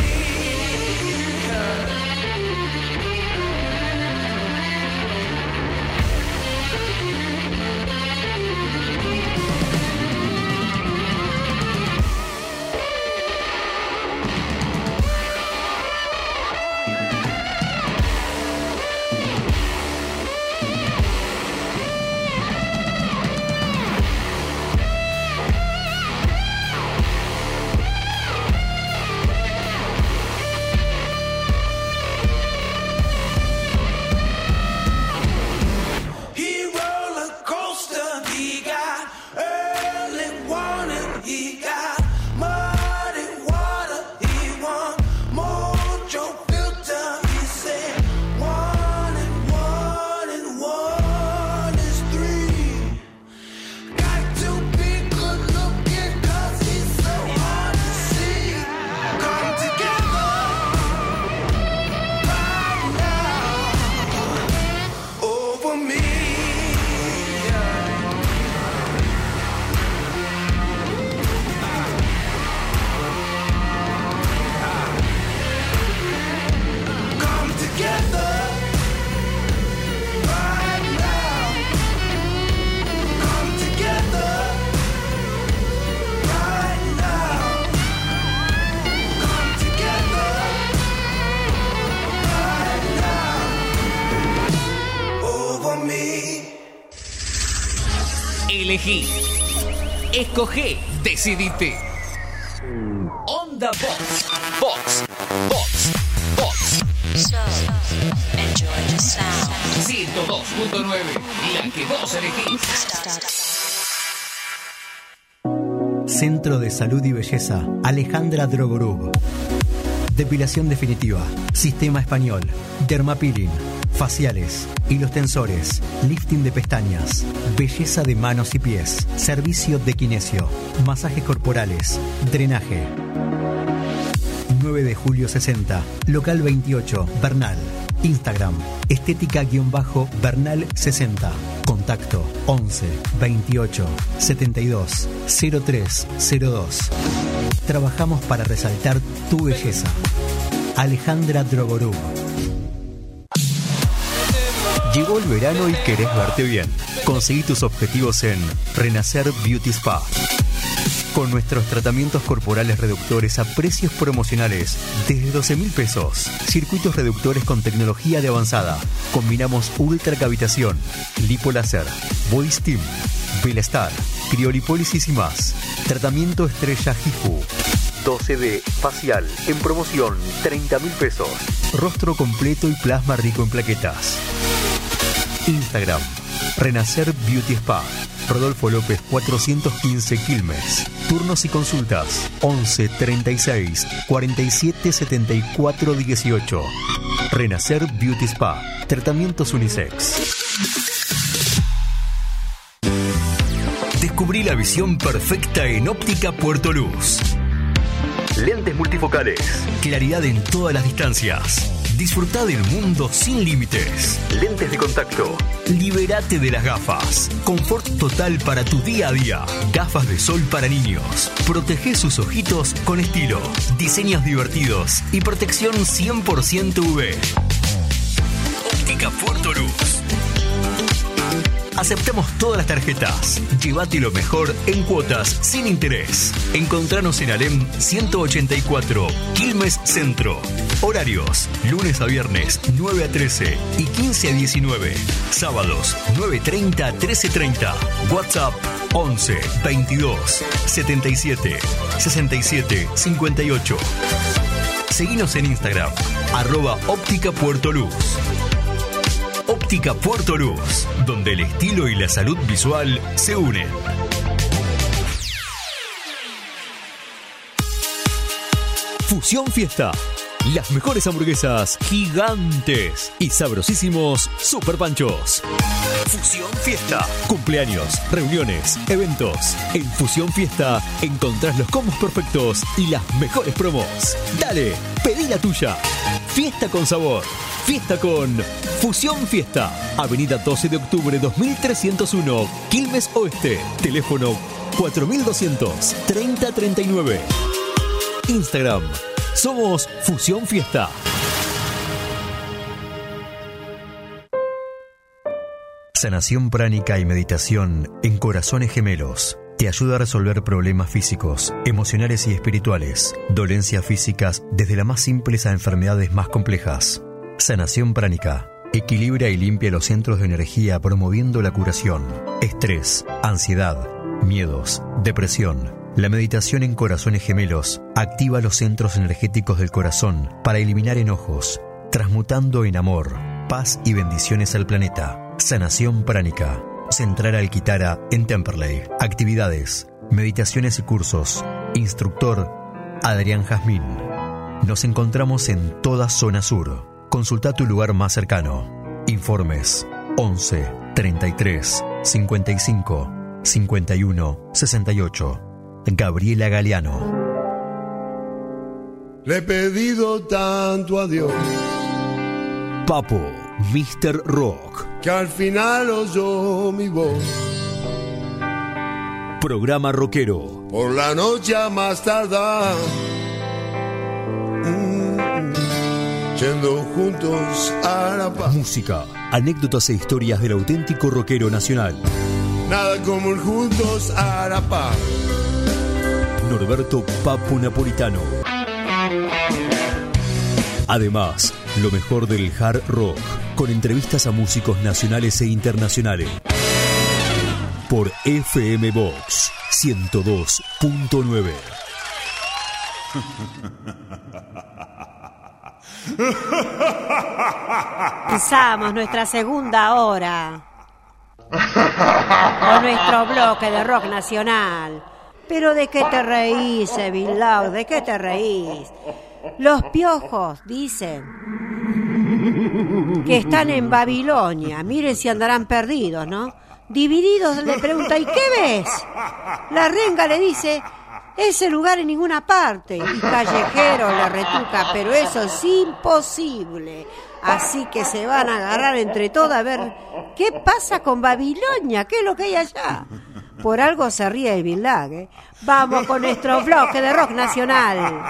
He roller coaster, he got early warning, he got muddy water, he want mojo filter. He said one is three. Got to be good looking 'cause he's so hard to see. Come together right now over me. Come together right now. Come together right now. Come together right now over me. Elegí, escogé, decidite. Onda Box, Box, Box, Box. So, enjoy the sound. 102.9, la que vos elegís. Centro de Salud y Belleza Alejandra Drogorub. Depilación definitiva, sistema español, dermapeeling, faciales, hilos tensores, lifting de pestañas, belleza de manos y pies, servicio de kinesio, masajes corporales, drenaje. 9 de julio 60, local 28, Bernal. Instagram, estética-Bernal 60. Contacto 11 28 72 0302. Trabajamos para resaltar tu belleza. Alejandra Drogorub. Llegó el verano y querés verte bien. Conseguí tus objetivos en Renacer Beauty Spa. Con nuestros tratamientos corporales reductores a precios promocionales desde 12.000 pesos. Circuitos reductores con tecnología de avanzada. Combinamos ultracavitación, lipoláser, body steam, Belestar, criolipólisis y más. Tratamiento estrella HIFU. 12D facial en promoción 30.000 pesos. Rostro completo y plasma rico en plaquetas. Instagram Renacer Beauty Spa. Rodolfo López 415 Quilmes. Turnos y consultas 11 36 47 74 18. Renacer Beauty Spa. Tratamientos unisex. Descubrí la visión perfecta en Óptica Puerto Luz. Lentes multifocales, claridad en todas las distancias. Disfrutá del mundo sin límites. Lentes de contacto. Libérate de las gafas. Confort total para tu día a día. Gafas de sol para niños. Protege sus ojitos con estilo. Diseños divertidos y protección 100% UV. Óptica Puerto Luz. Aceptamos todas las tarjetas. Llévate lo mejor en cuotas sin interés. Encontranos en Alem 184, Quilmes Centro. Horarios: lunes a viernes 9 a 13 y 15 a 19. Sábados 9:30 a 13:30. WhatsApp 11 22 77 67 58. Seguinos en Instagram @Óptica Puerto Luz. Óptica Puerto Luz, donde el estilo y la salud visual se unen. Fusión Fiesta. Las mejores hamburguesas gigantes y sabrosísimos super panchos. Fusión Fiesta. Cumpleaños, reuniones, eventos. En Fusión Fiesta encontrás los combos perfectos y las mejores promos. Dale, pedí la tuya. Fiesta con sabor. Fiesta con Fusión Fiesta. Avenida 12 de octubre 2301, Quilmes Oeste. Teléfono 4200 3039. Instagram. Somos Fusión Fiesta. Sanación pránica y meditación en Corazones Gemelos. Te ayuda a resolver problemas físicos, emocionales y espirituales. Dolencias físicas desde las más simples a enfermedades más complejas. Sanación pránica. Equilibra y limpia los centros de energía promoviendo la curación. Estrés, ansiedad, miedos, depresión. La meditación en Corazones Gemelos activa los centros energéticos del corazón para eliminar enojos, transmutando en amor, paz y bendiciones al planeta. Sanación pránica. Central Alquitara en Temperley. Actividades, meditaciones y cursos. Instructor Adrián Jazmín. Nos encontramos en toda zona sur. Consulta tu lugar más cercano. Informes 11 33 55 51 68. Gabriela Galeano. Le he pedido tanto a Dios Papo, Mr. Rock. que al final oyó mi voz. Programa rockero. Por la noche a más tardar, yendo juntos a la paz. Música, anécdotas e historias del auténtico rockero nacional. Nada como ir juntos a la paz. Norberto Papo Napolitano. Además, lo mejor del hard rock, con entrevistas a músicos nacionales e internacionales. Por FM Box 102.9. Empezamos nuestra segunda hora con nuestro bloque de rock nacional. Pero ¿de qué te reís, Bill? ¿De qué te reís? Los Piojos dicen que están en Babilonia. Miren si andarán perdidos, ¿no? Divididos, le pregunta, ¿y qué ves? La renga le dice, ese lugar en ninguna parte. Y Callejero le retuca, pero eso es imposible. Así que se van a agarrar entre todos a ver qué pasa con Babilonia, qué es lo que hay allá. Por algo se ríe el Bilag, ¿eh? Vamos con nuestro bloque de rock nacional.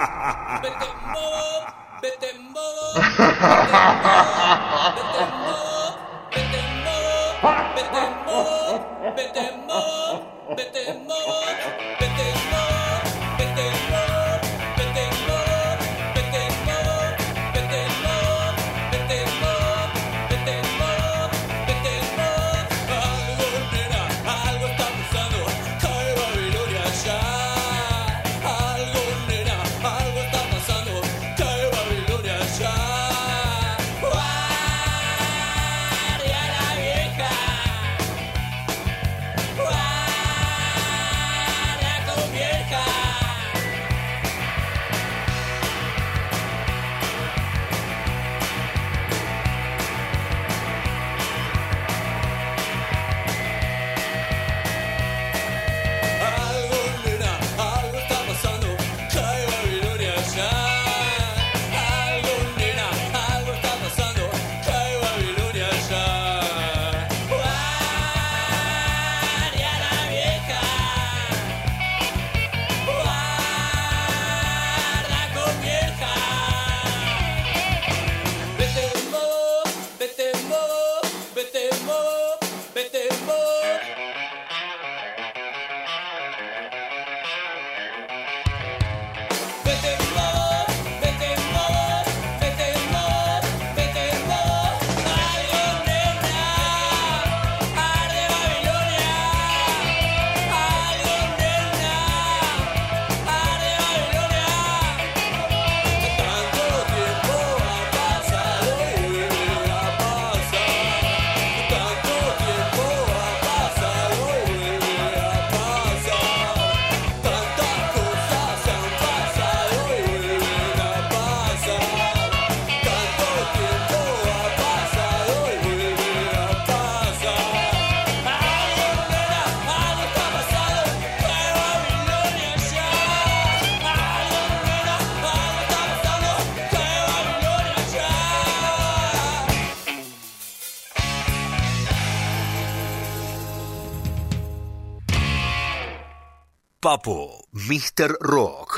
Papo, Mr. Rock.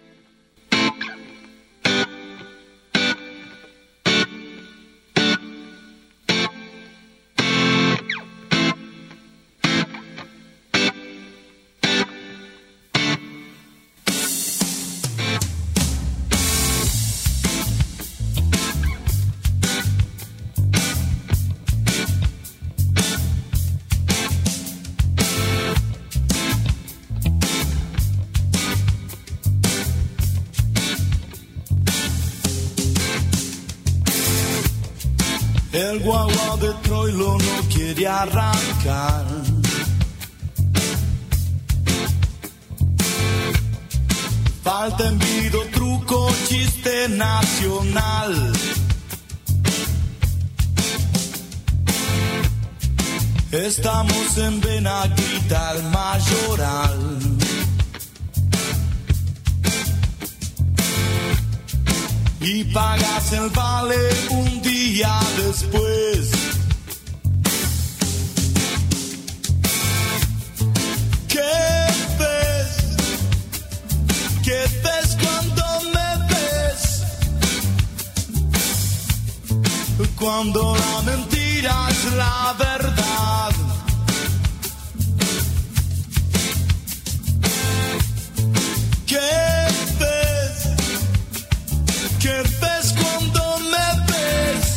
El guagua de Troilo no quiere arrancar. Falta envido, truco, chiste nacional. Estamos en Benaguita, el Mayoral. Y pagas el vale un día después. ¿Qué ves? ¿Qué ves cuando me ves? Cuando la mentira es la verdad. ¿Qué ves? ¿Qué ves cuando me ves?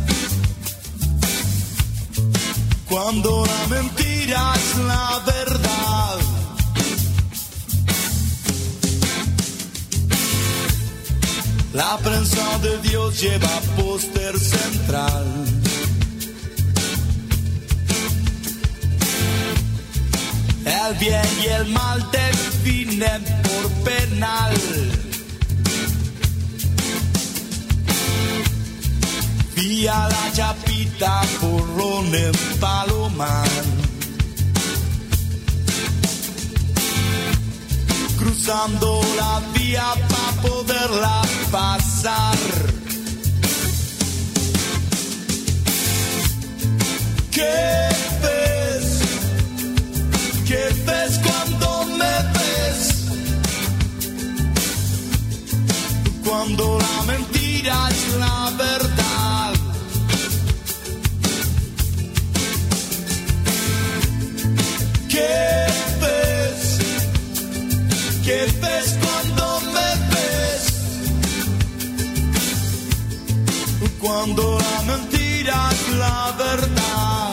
Cuando la mentira es la verdad. La prensa de Dios lleva póster central. El bien y el mal definen por penal. Vía la Chapita, Porrón en Palomar. Cruzando la vía para poderla pasar. ¿Qué ves? ¿Qué ves cuando me ves? Cuando la mentira es la verdad. Cuando la mentira es la verdad.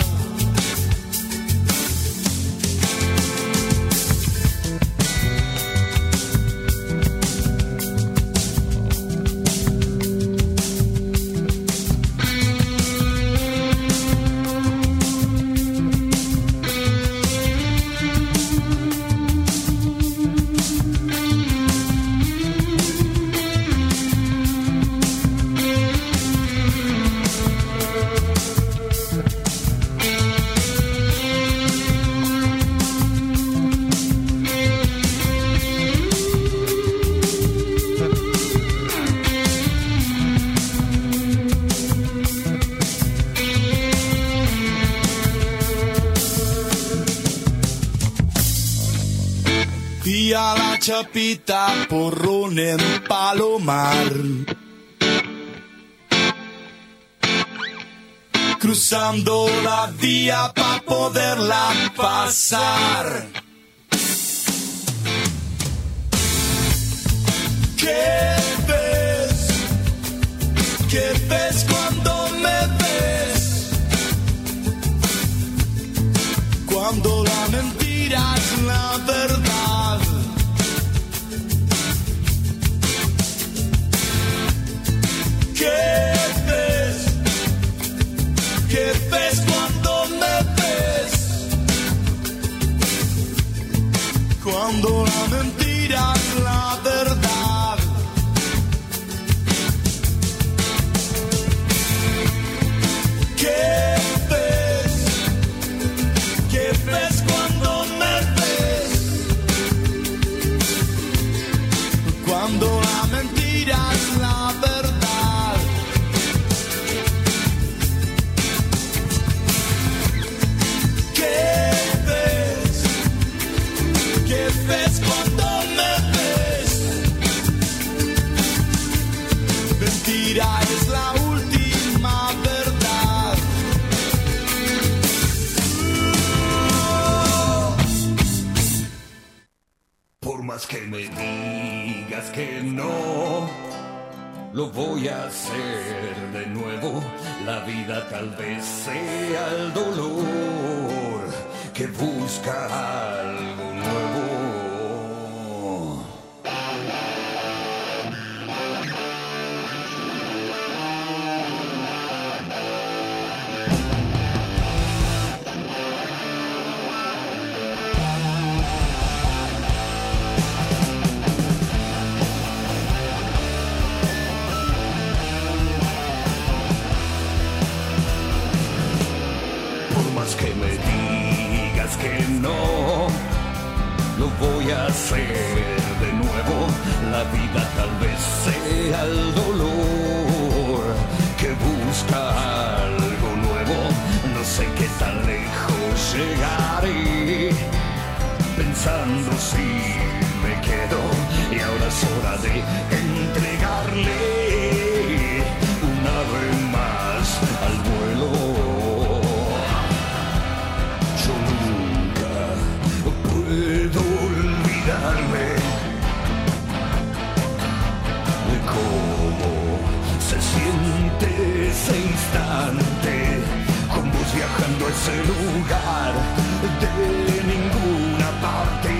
Vía la Chapita, porrón en Palomar. Cruzando la vía pa' poderla pasar. ¿Qué ves? ¿Qué ves cuando me ves? Cuando la mentira es la verdad. ¿Qué ves? ¿Qué ves cuando me ves? Cuando la mentira es la verdad. ¿Qué ves? ¿Qué ves cuando me ves? Cuando la mentira es la verdad. ¿Qué ves? ¿Qué ves cuando me ves? Mentira es la última verdad. Por más que me digas que no, lo voy a hacer de nuevo. La vida tal vez sea el dolor que busca algo nuevo. Que me digas que no, lo voy a hacer de nuevo. La vida tal vez sea el dolor que busca algo nuevo. No sé qué tan lejos llegaré, pensando si me quedo. Y ahora es hora de entregarle una vez más al vuelo. Puedo olvidarme de cómo se siente ese instante, con vos viajando a ese lugar de ninguna parte.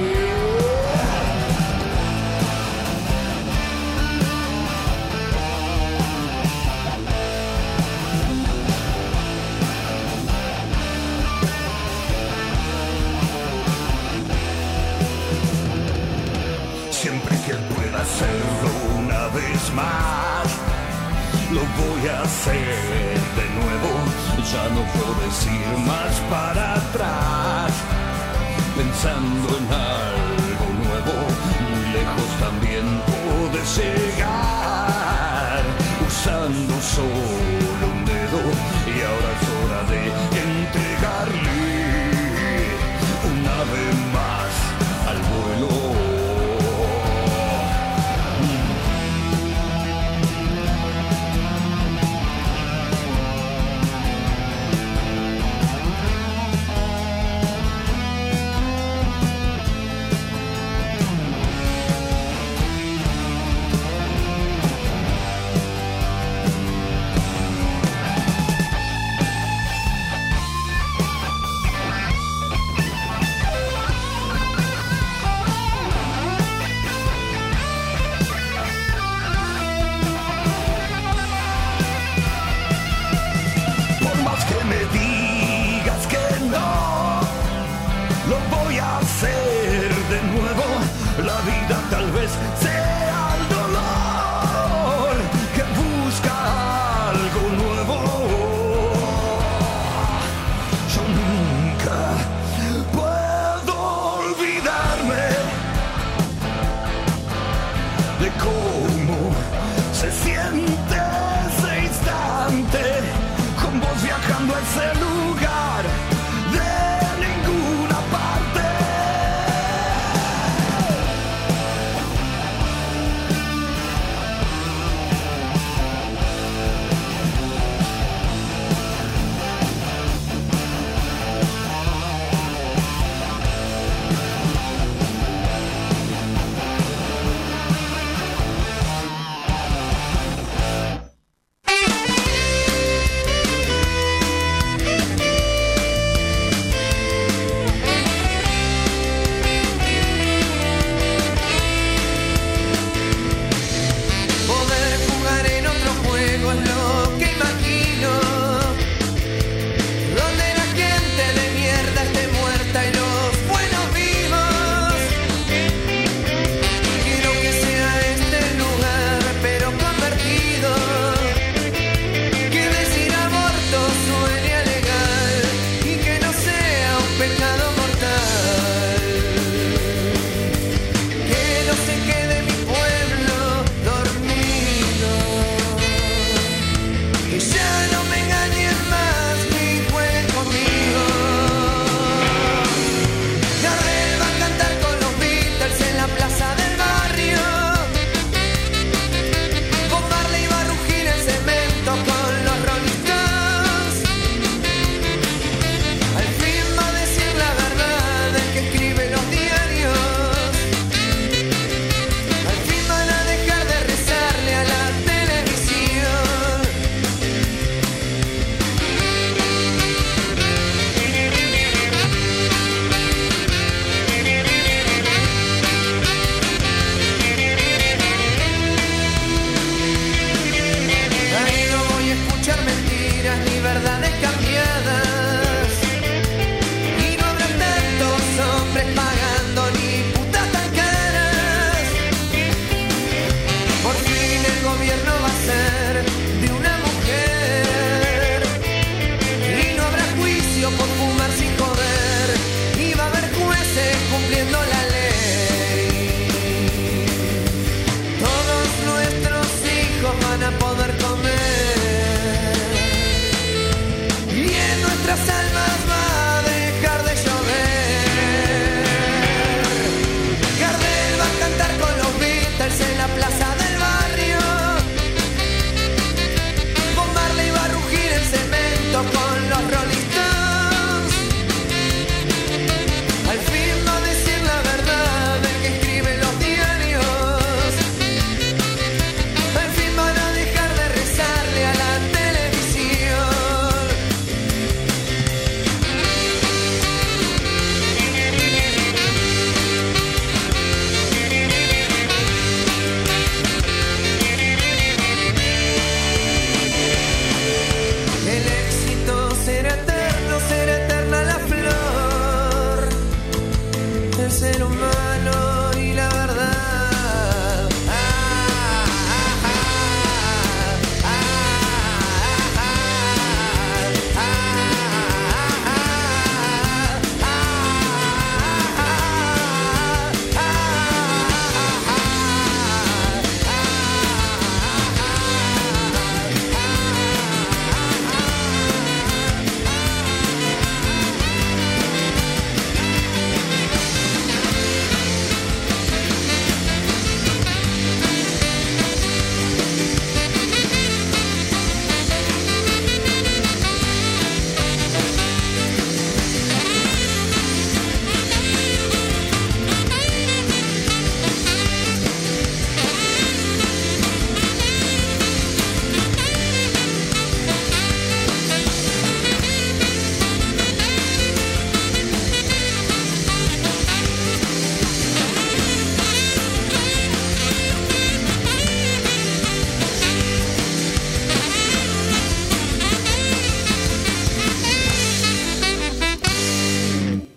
Hacerlo una vez más, lo voy a hacer de nuevo. Ya no puedo ir más para atrás, pensando en algo nuevo. Muy lejos también puedes llegar, usando solo un dedo. Y ahora es hora de entregarle una vez más al vuelo.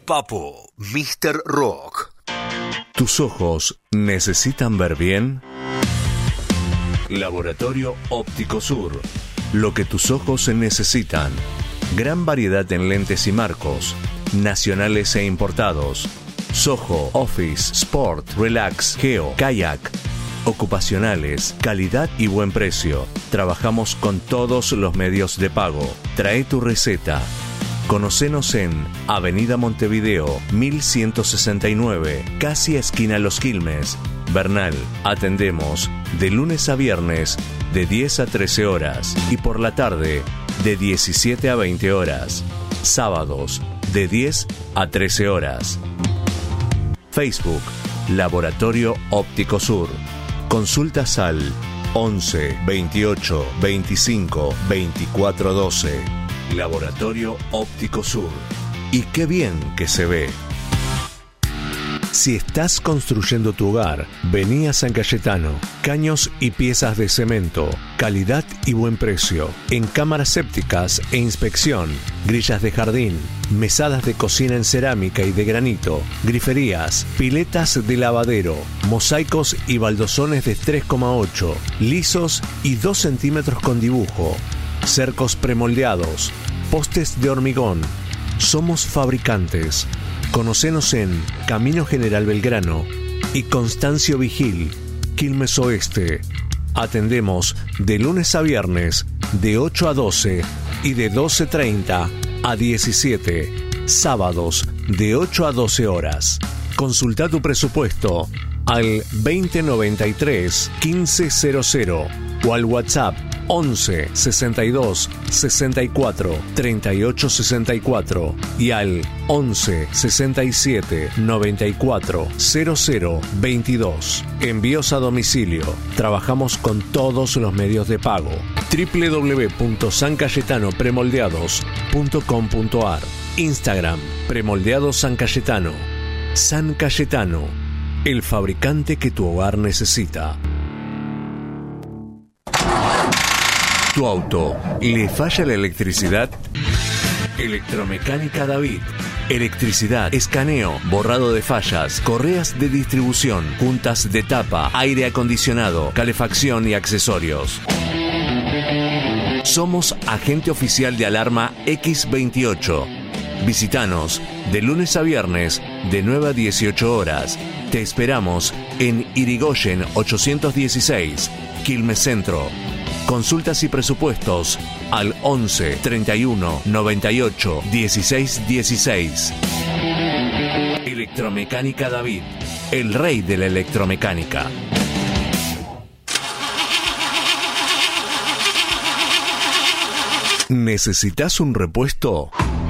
Papo, Mr. Rock. ¿Tus ojos necesitan ver bien? Laboratorio Óptico Sur. Lo que tus ojos necesitan. Gran variedad en lentes y marcos, nacionales e importados. Soho, Office, Sport, Relax, Geo, Kayak. Ocupacionales, calidad y buen precio. Trabajamos con todos los medios de pago. Trae tu receta. Conocenos en Avenida Montevideo, 1169, casi esquina Los Quilmes, Bernal. Atendemos de lunes a viernes de 10 a 13 horas y por la tarde de 17 a 20 horas. Sábados de 10 a 13 horas. Facebook, Laboratorio Óptico Sur. Consultas al 11 28 25 24 12. Laboratorio Óptico Sur. Y qué bien que se ve. Si estás construyendo tu hogar, vení a San Cayetano. Caños y piezas de cemento, calidad y buen precio. En cámaras sépticas e inspección, grillas de jardín, mesadas de cocina en cerámica y de granito, griferías, piletas de lavadero, mosaicos y baldosones de 3,8, lisos y 2 centímetros con dibujo, cercos premoldeados, postes de hormigón. Somos fabricantes. Conocenos en Camino General Belgrano y Constancio Vigil, Quilmes Oeste. Atendemos de lunes a viernes de 8 a 12 y de 12:30 a 17. Sábados de 8 a 12 horas. Consulta tu presupuesto al 2093 1500 o al WhatsApp 11 62 64 38 64 y al 11 67 94 00 22. Envíos a domicilio. Trabajamos con todos los medios de pago. www.sancayetanopremoldeados.com.ar. Instagram Premoldeados San Cayetano. San Cayetano, el fabricante que tu hogar necesita. ¿Tu auto le falla la electricidad? Electromecánica David. Electricidad, escaneo, borrado de fallas, correas de distribución, juntas de tapa, aire acondicionado, calefacción y accesorios. Somos agente oficial de alarma X28. Visítanos de lunes a viernes de 9 a 18 horas. Te esperamos en Irigoyen 816, Quilmes Centro. Consultas y presupuestos al 11 31 98 16 16. Electromecánica David, el rey de la electromecánica. ¿Necesitas un repuesto?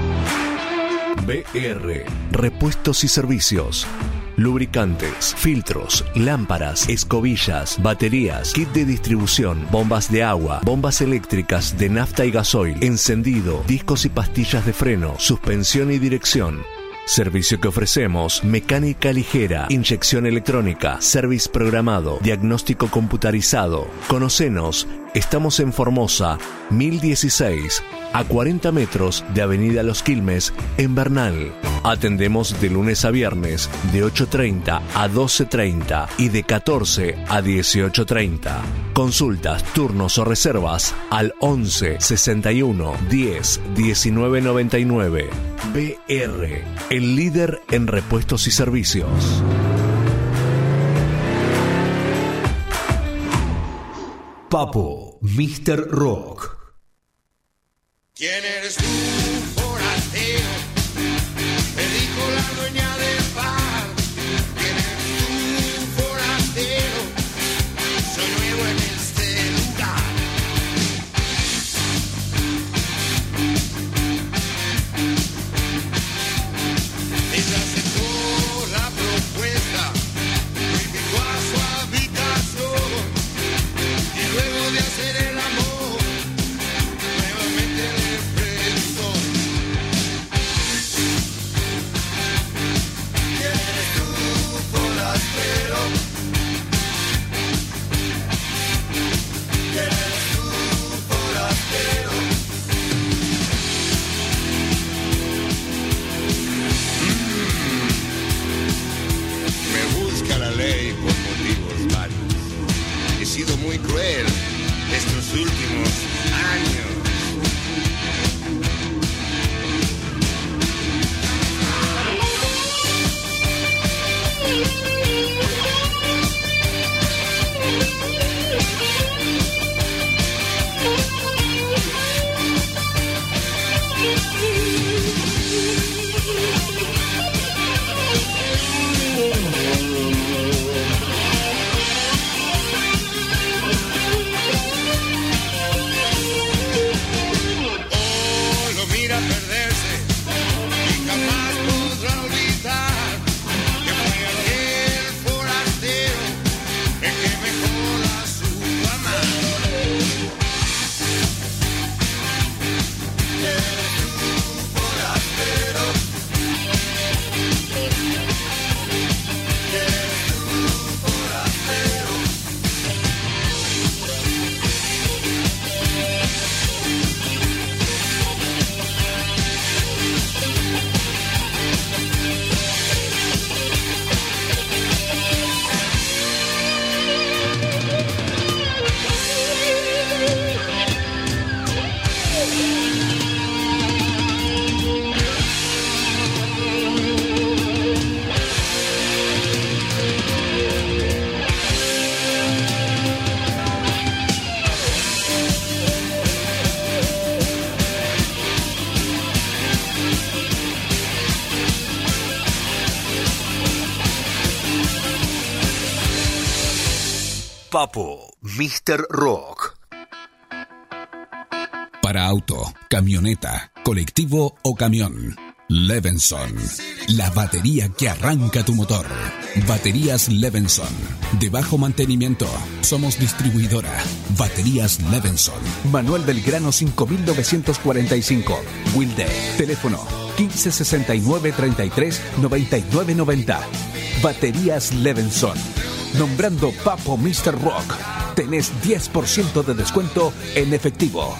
BR, repuestos y servicios. Lubricantes, filtros, lámparas, escobillas, baterías, kit de distribución, bombas de agua, bombas eléctricas de nafta y gasoil, encendido, discos y pastillas de freno, suspensión y dirección. Servicio que ofrecemos: mecánica ligera, inyección electrónica, service programado, diagnóstico computarizado. Conocenos, estamos en Formosa, 1016, a 40 metros de Avenida Los Quilmes, en Bernal. Atendemos de lunes a viernes de 8:30 a 12:30 y de 14 a 18:30. Consultas, turnos o reservas al 11 61 10 19 99. BR, el líder en repuestos y servicios. Papo, Mr. Rock. ¿Quién eres tú, forastero? Me dijo la dueña del bar. ¿Quién eres tú, forastero? Soy nuevo en este lugar. Ella aceptó la propuesta, me invitó a su habitación y luego de hacer el amor nuevamente le preguntó: Papo, Mr. Rock. Para auto, camioneta, colectivo o camión. Levenson, la batería que arranca tu motor. Baterías Levenson, de bajo mantenimiento. Somos distribuidora. Baterías Levenson. Manuel Belgrano 5945. Wilde. Teléfono 1569 33 99 90. Baterías Levenson. Nombrando Papo Mr. Rock, tenés 10% de descuento en efectivo.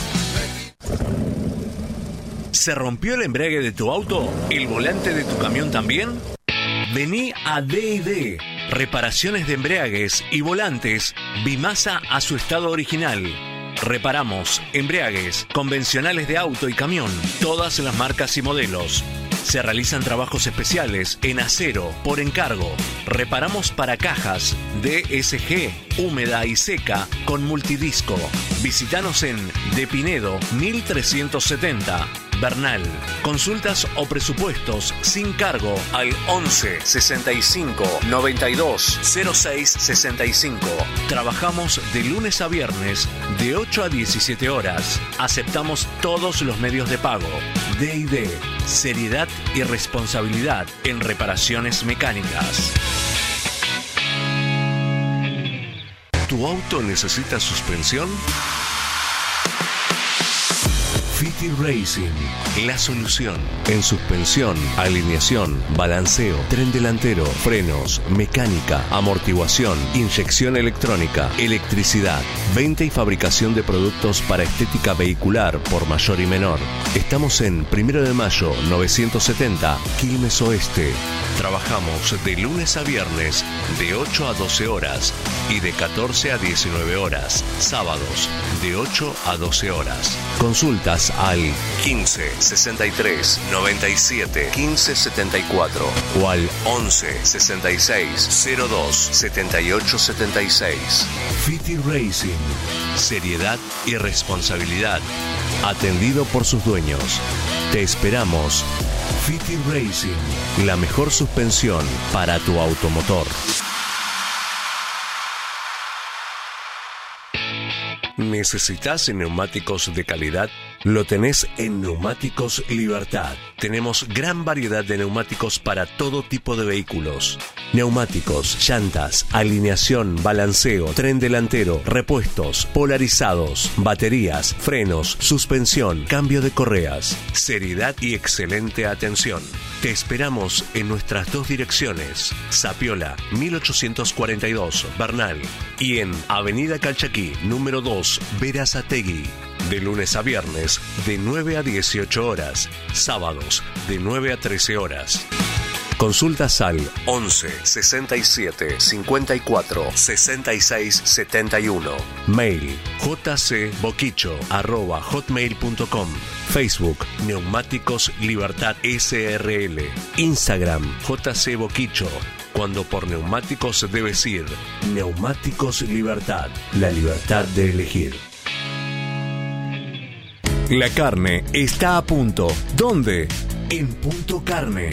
¿Se rompió el embrague de tu auto? ¿El volante de tu camión también? Vení a D&D. Reparaciones de embragues y volantes Bimasa a su estado original. Reparamos embragues convencionales de auto y camión, todas las marcas y modelos. Se realizan trabajos especiales en acero por encargo. Reparamos para cajas DSG, húmeda y seca con multidisco. Visítanos en De Pinedo 1370. Bernal. Consultas o presupuestos sin cargo al 11 65 92 06 65. Trabajamos de lunes a viernes de 8 a 17 horas. Aceptamos todos los medios de pago. D&D. Seriedad y responsabilidad en reparaciones mecánicas. ¿Tu auto necesita suspensión? Fiti Racing, la solución en suspensión, alineación, balanceo, tren delantero, frenos, mecánica, amortiguación, inyección electrónica, electricidad, venta y fabricación de productos para estética vehicular por mayor y menor. Estamos en 1 de Mayo 970, Quilmes Oeste. Trabajamos de lunes a viernes de 8 a 12 horas y de 14 a 19 horas, sábados de 8 a 12 horas. Consultas al 15 63 97 15 74 o al 11 66 02 78 76. Fiti Racing, seriedad y responsabilidad, atendido por sus dueños. Te esperamos. Fiti Racing, la mejor suspensión para tu automotor. ¿Necesitas neumáticos de calidad? Lo tenés en Neumáticos Libertad. Tenemos gran variedad de neumáticos para todo tipo de vehículos. Neumáticos, llantas, alineación, balanceo, tren delantero, repuestos, polarizados, baterías, frenos, suspensión, cambio de correas. Seriedad y excelente atención. Te esperamos en nuestras dos direcciones. Sapiola, 1842, Bernal. Y en Avenida Calchaquí, número 2, Berazategui. De lunes a viernes, de 9 a 18 horas. Sábados, de 9 a 13 horas. Consultas al 11 67 54 66 71. Mail jcboquicho@hotmail.com. Facebook Neumáticos Libertad SRL. Instagram JC Boquicho. Cuando por neumáticos debes ir. Neumáticos Libertad. La libertad de elegir. La carne está a punto. ¿Dónde? En Punto Carne.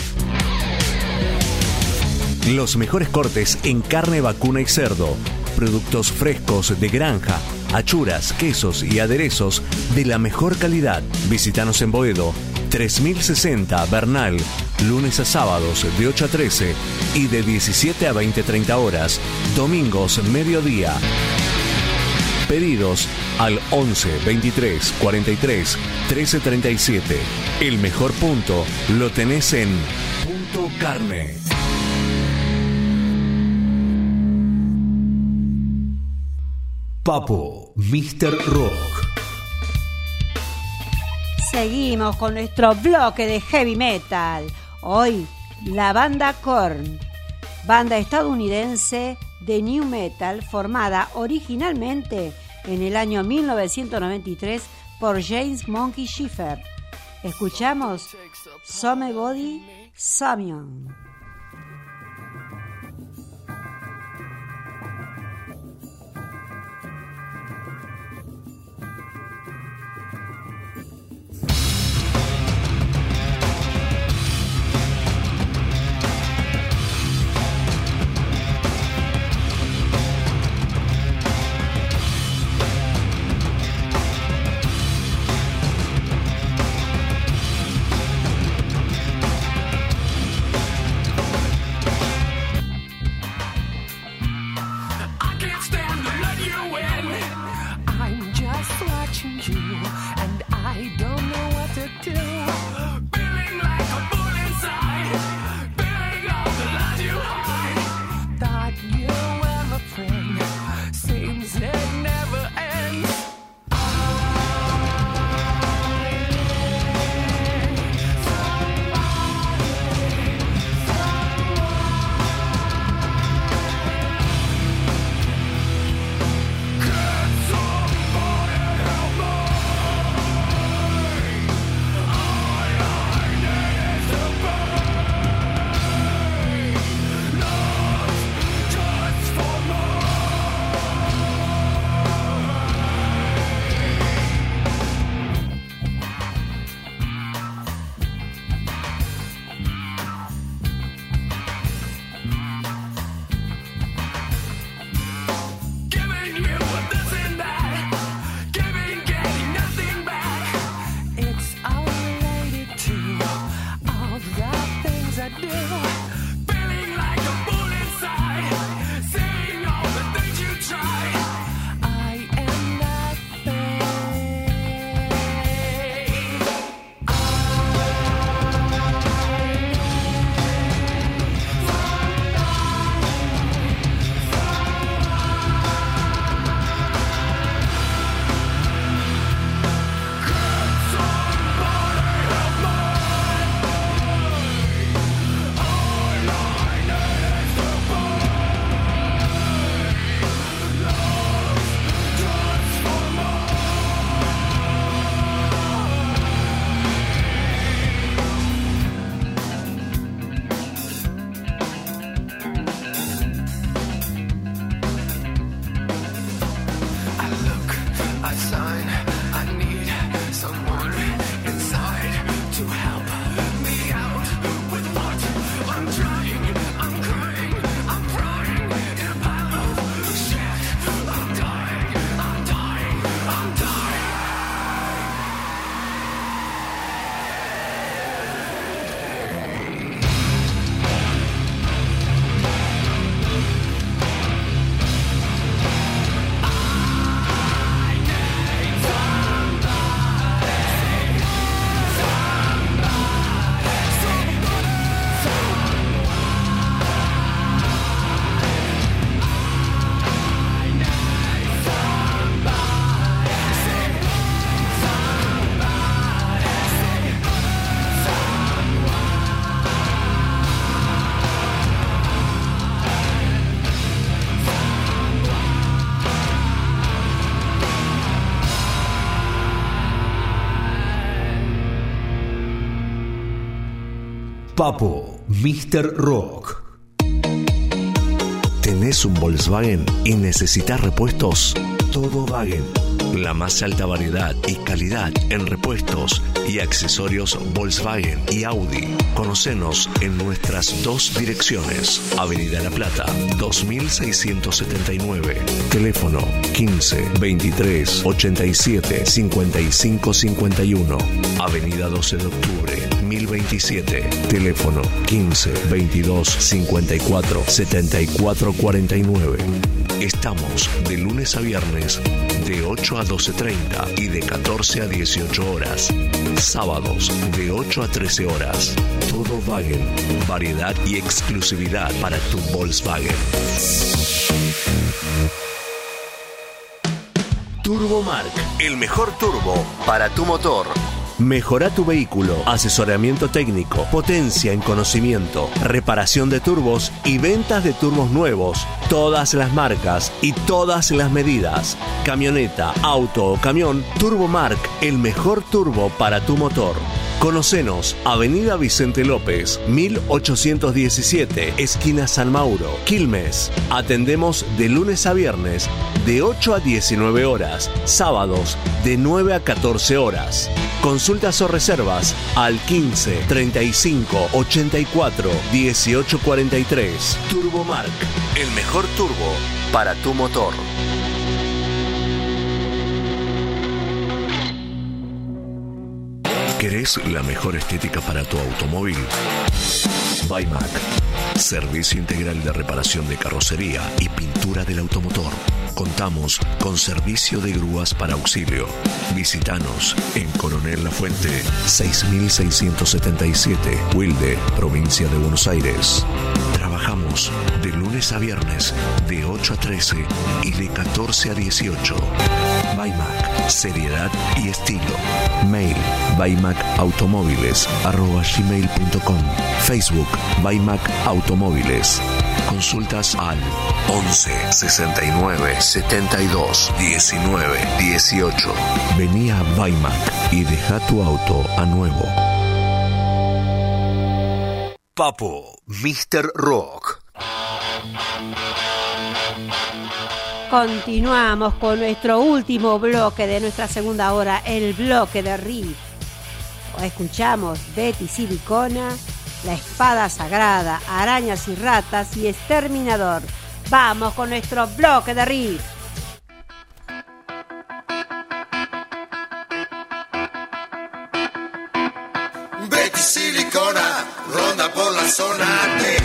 Los mejores cortes en carne vacuna y cerdo. Productos frescos de granja, achuras, quesos y aderezos de la mejor calidad. Visítanos en Boedo, 3060 Bernal, lunes a sábados de 8 a 13 y de 17 a 20:30 horas, domingos mediodía. Pedidos al 11 23 43 13 37. El mejor punto lo tenés en Punto Carne. Papo, Mr. Rock. Seguimos con nuestro bloque de heavy metal. Hoy, la banda Korn, banda estadounidense de new metal formada originalmente en el año 1993 por James Monkey Schiffer. Escuchamos Somebody Someone. Papo, Mr. Rock. ¿Tenés un Volkswagen y necesitas repuestos? Todo Wagen. La más alta variedad y calidad en repuestos y accesorios Volkswagen y Audi. Conocenos en nuestras dos direcciones. Avenida La Plata, 2679. Teléfono 15 23 87 55 51. Avenida 12 de Octubre, 1027. Teléfono 15 22 54 74 49. Estamos de lunes a viernes de 8 a 12:30 y de 14 a 18 horas. Sábados de 8 a 13 horas. Todo Wagen. Variedad y exclusividad para tu Volkswagen. Turbomark, el mejor turbo para tu motor. Mejora tu vehículo, asesoramiento técnico, potencia en conocimiento, reparación de turbos y ventas de turbos nuevos. Todas las marcas y todas las medidas. Camioneta, auto o camión, Turbomark, el mejor turbo para tu motor. Conocenos, Avenida Vicente López, 1817, esquina San Mauro, Quilmes. Atendemos de lunes a viernes, de 8 a 19 horas, sábados, de 9 a 14 horas. Consultas o reservas al 15 35 84 18 43. Turbomark, el mejor turbo para tu motor. ¿Querés la mejor estética para tu automóvil? Baimac. Servicio integral de reparación de carrocería y pintura del automotor. Contamos con servicio de grúas para auxilio. Visítanos en Coronel Lafuente, 6677, Wilde, provincia de Buenos Aires. Trabajamos de lunes a viernes, de 8 a 13 y de 14 a 18. Baimac, seriedad y estilo. Mail, baimacautomóviles@gmail.com. Facebook, Baimac Automóviles. Consultas al 11 69 72 19 18. Vení a Baimac y deja tu auto a nuevo. Papo, Mr. Rock. Continuamos con nuestro último bloque de nuestra segunda hora, el bloque de riff. Escuchamos Betty Silicona, La Espada Sagrada, Arañas y Ratas y Exterminador. Vamos con nuestro bloque de riff. Betty Silicona ronda por la zona de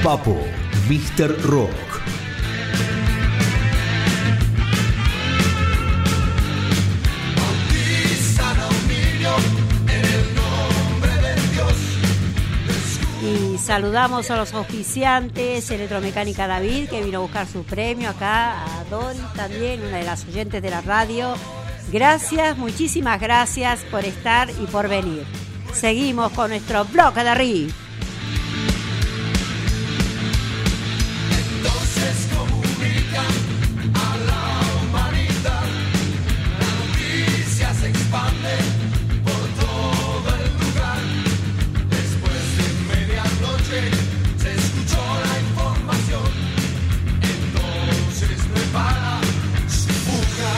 Papo, Mr. Rock. Y saludamos a los auspiciantes, Electromecánica David, que vino a buscar su premio acá, a Dori también, una de las oyentes de la radio. Gracias, muchísimas gracias por estar y por venir. Seguimos con nuestro bloque de riff. Entonces comunican a la humanidad, la noticia se expande por todo el lugar. Después de medianoche se escuchó la información, entonces prepara su fuga.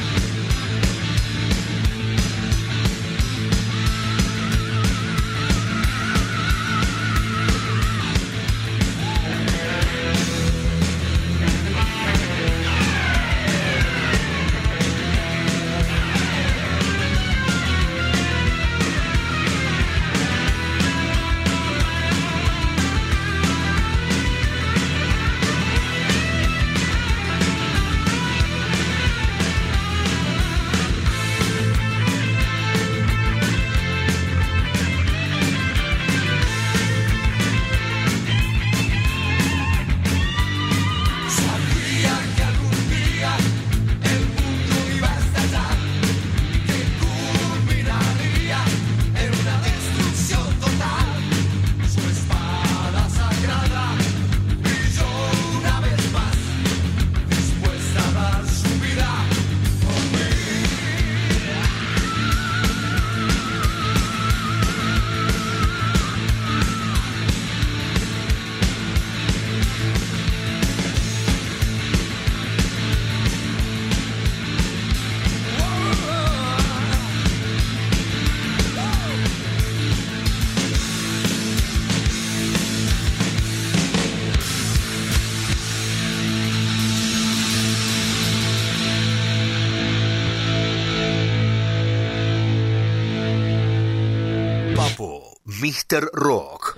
Mr. Rock.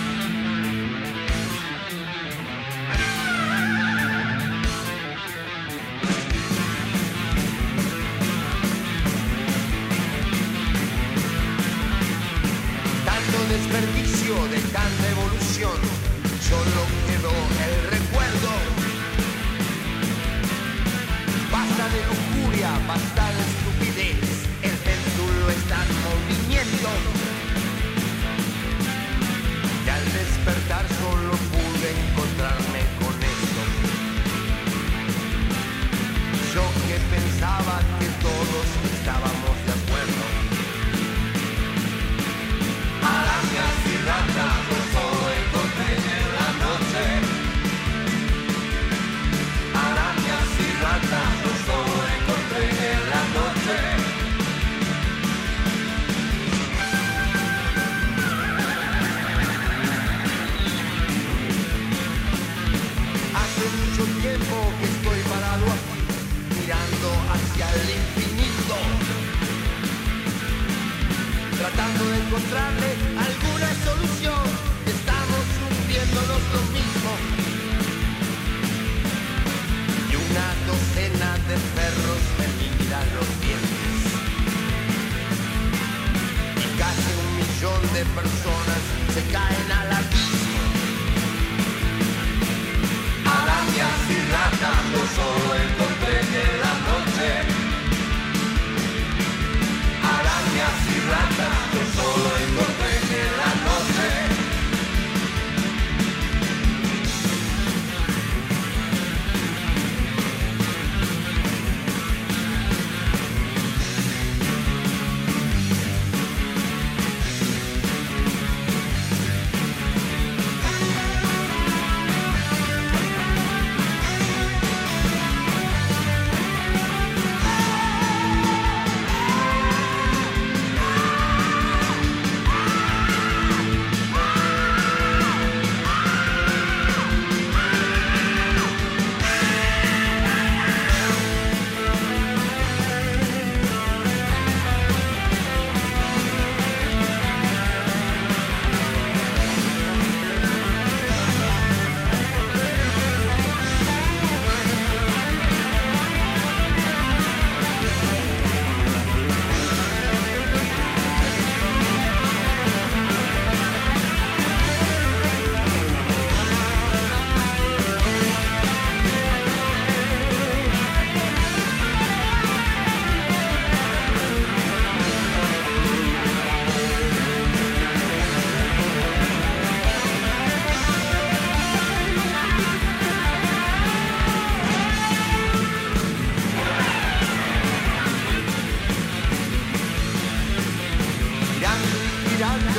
Tanto desperdicio de tanta evolución, solo quedó el recuerdo. Basta de lujuria, basta de estupidez, el péndulo está en movimiento. Y al despertar solo pude encontrarme con esto. Yo que pensaba que todos estábamos de acuerdo. Arañas y ratas, yo solo encontré en la noche. Arañas y ratas, yo solo encontré en la noche. Hace mucho tiempo que estoy parado aquí, mirando hacia el infinito, tratando de encontrarle alguna solución. Estamos hundiéndonos lo mismo. Y una docena de perros me miran los dientes. Y casi 1 millón de personas se caen al abismo. Arañas y ratas, yo solo encontré en la noche. Arañas y ratas, yo solo encontré en la noche.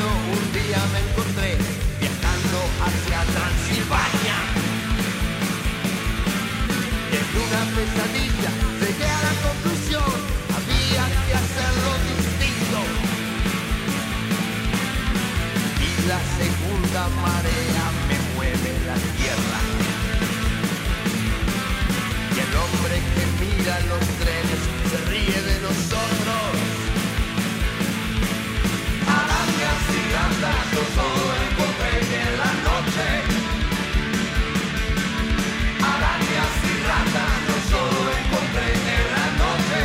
extraño, un día me encontré viajando hacia Transilvania. En una pesadilla llegué a la conclusión, había que hacerlo distinto. Y la segunda marea me mueve la tierra. Y el hombre que mira los trenes se ríe de nosotros. Arañas y ratas, todo encontré en la noche. Arañas y ratas, todo encontré en la noche.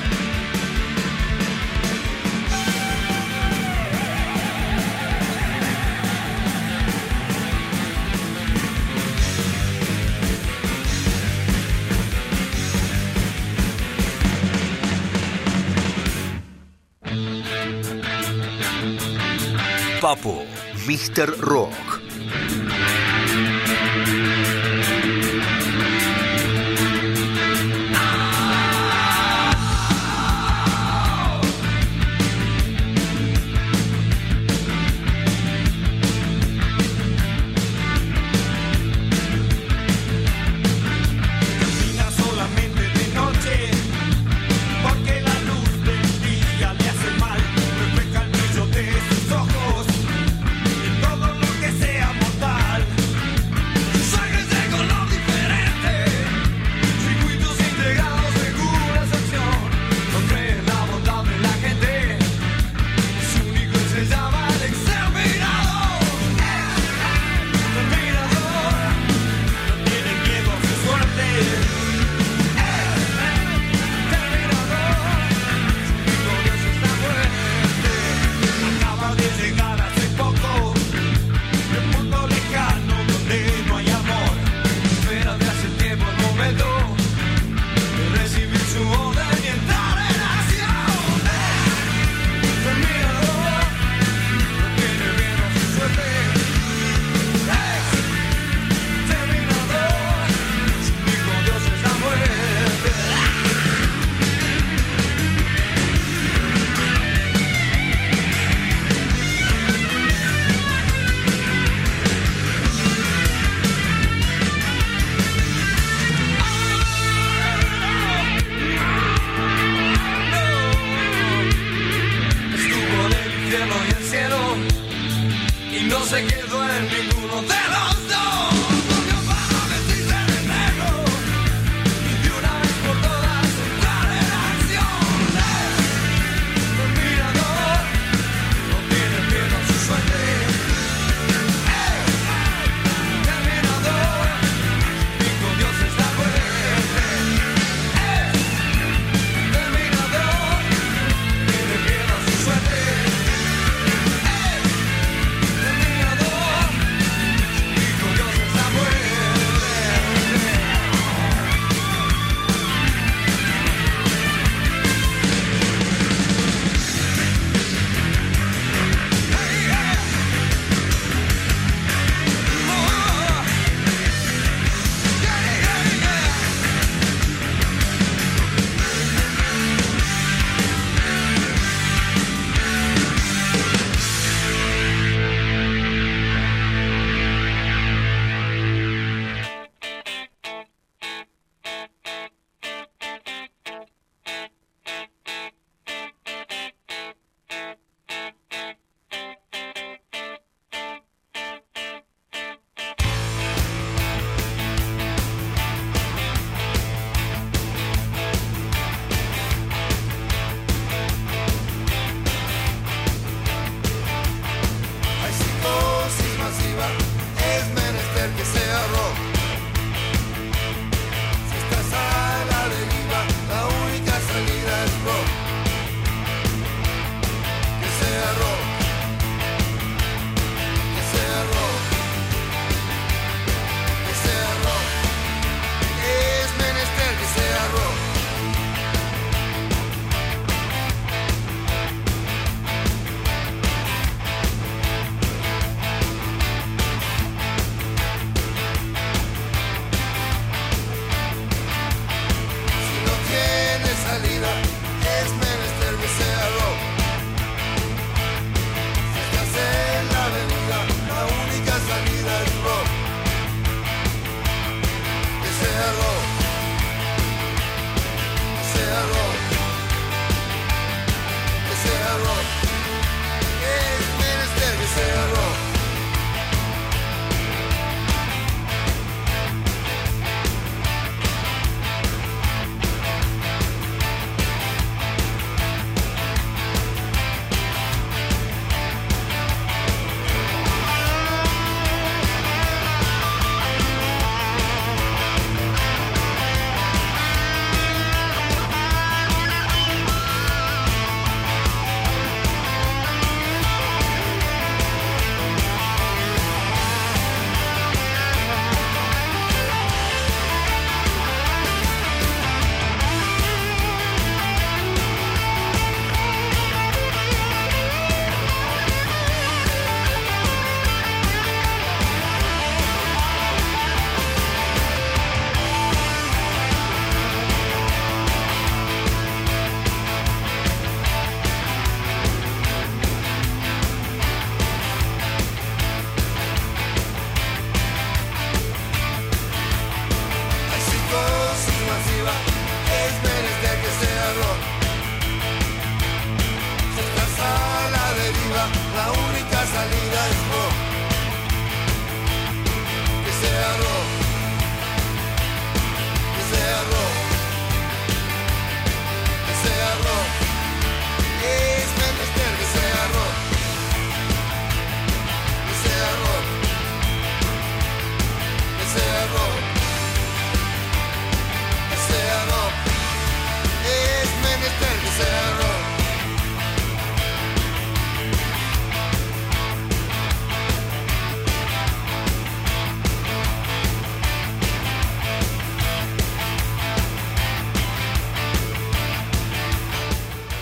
Papo, Mr. Rock. Camina solamente de noche, porque la luz del día le hace mal. Refleja el brillo de sus ojos, en todo lo que sea mortal. Su sangre es de color diferente, circuitos integrados según la sección. No cree en la bondad de la gente, su único se llama el exterminador. Exterminador, no tiene miedo a su suerte. Acaba de llegar hace poco de un mundo lejano donde no hay amor. Espera de hace tiempo el momento de recibir su orden y entrar en acción. Exterminador, no tiene miedo a su suerte. Exterminador, su único Dios es la muerte. Estuvo en el infierno y el cielo y no se quedó en ninguno de los dos. Volvió para vestirse de negro y de una vez por todas entrar en acción. Exterminador, no tiene miedo a su suerte. Exterminador, único Dios es la muerte. Exterminador, tiene miedo a su suerte. Exterminador,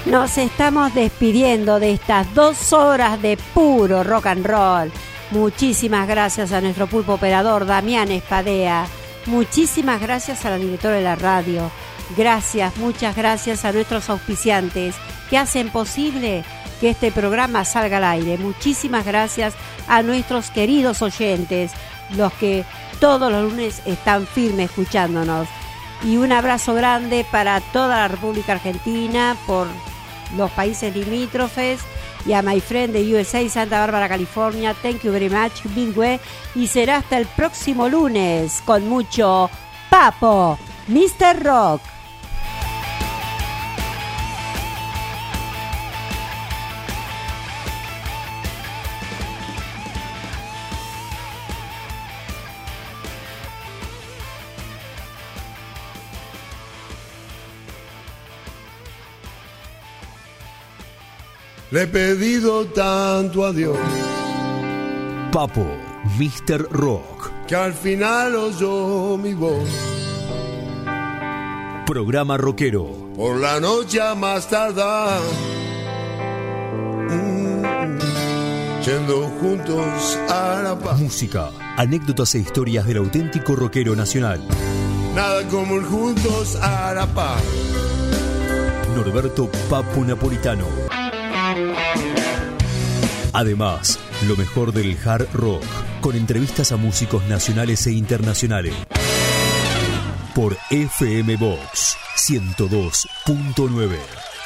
Nos estamos despidiendo de estas 2 horas de puro rock and roll. Muchísimas gracias a nuestro pulpo operador Damián Espadea. Muchísimas gracias a la directora de la radio. Gracias, muchas gracias a nuestros auspiciantes que hacen posible que este programa salga al aire. Muchísimas gracias a nuestros queridos oyentes, los que todos los lunes están firmes escuchándonos. Y un abrazo grande para toda la República Argentina, por los países limítrofes, y a my friend de USA, Santa Bárbara, California. Thank you very much, Bilwe. Y será hasta el próximo lunes con mucho Papo, Mr. Rock. Le he pedido tanto a Dios, Papo, Mr. Rock, que al final oyó mi voz. Programa rockero. Por la noche a más tardar, yendo juntos a la paz. Música, anécdotas e historias del auténtico rockero nacional. Nada como el juntos a la paz. Norberto Papo Napolitano. Además, lo mejor del hard rock, con entrevistas a músicos nacionales e internacionales. Por FM Box 102.9.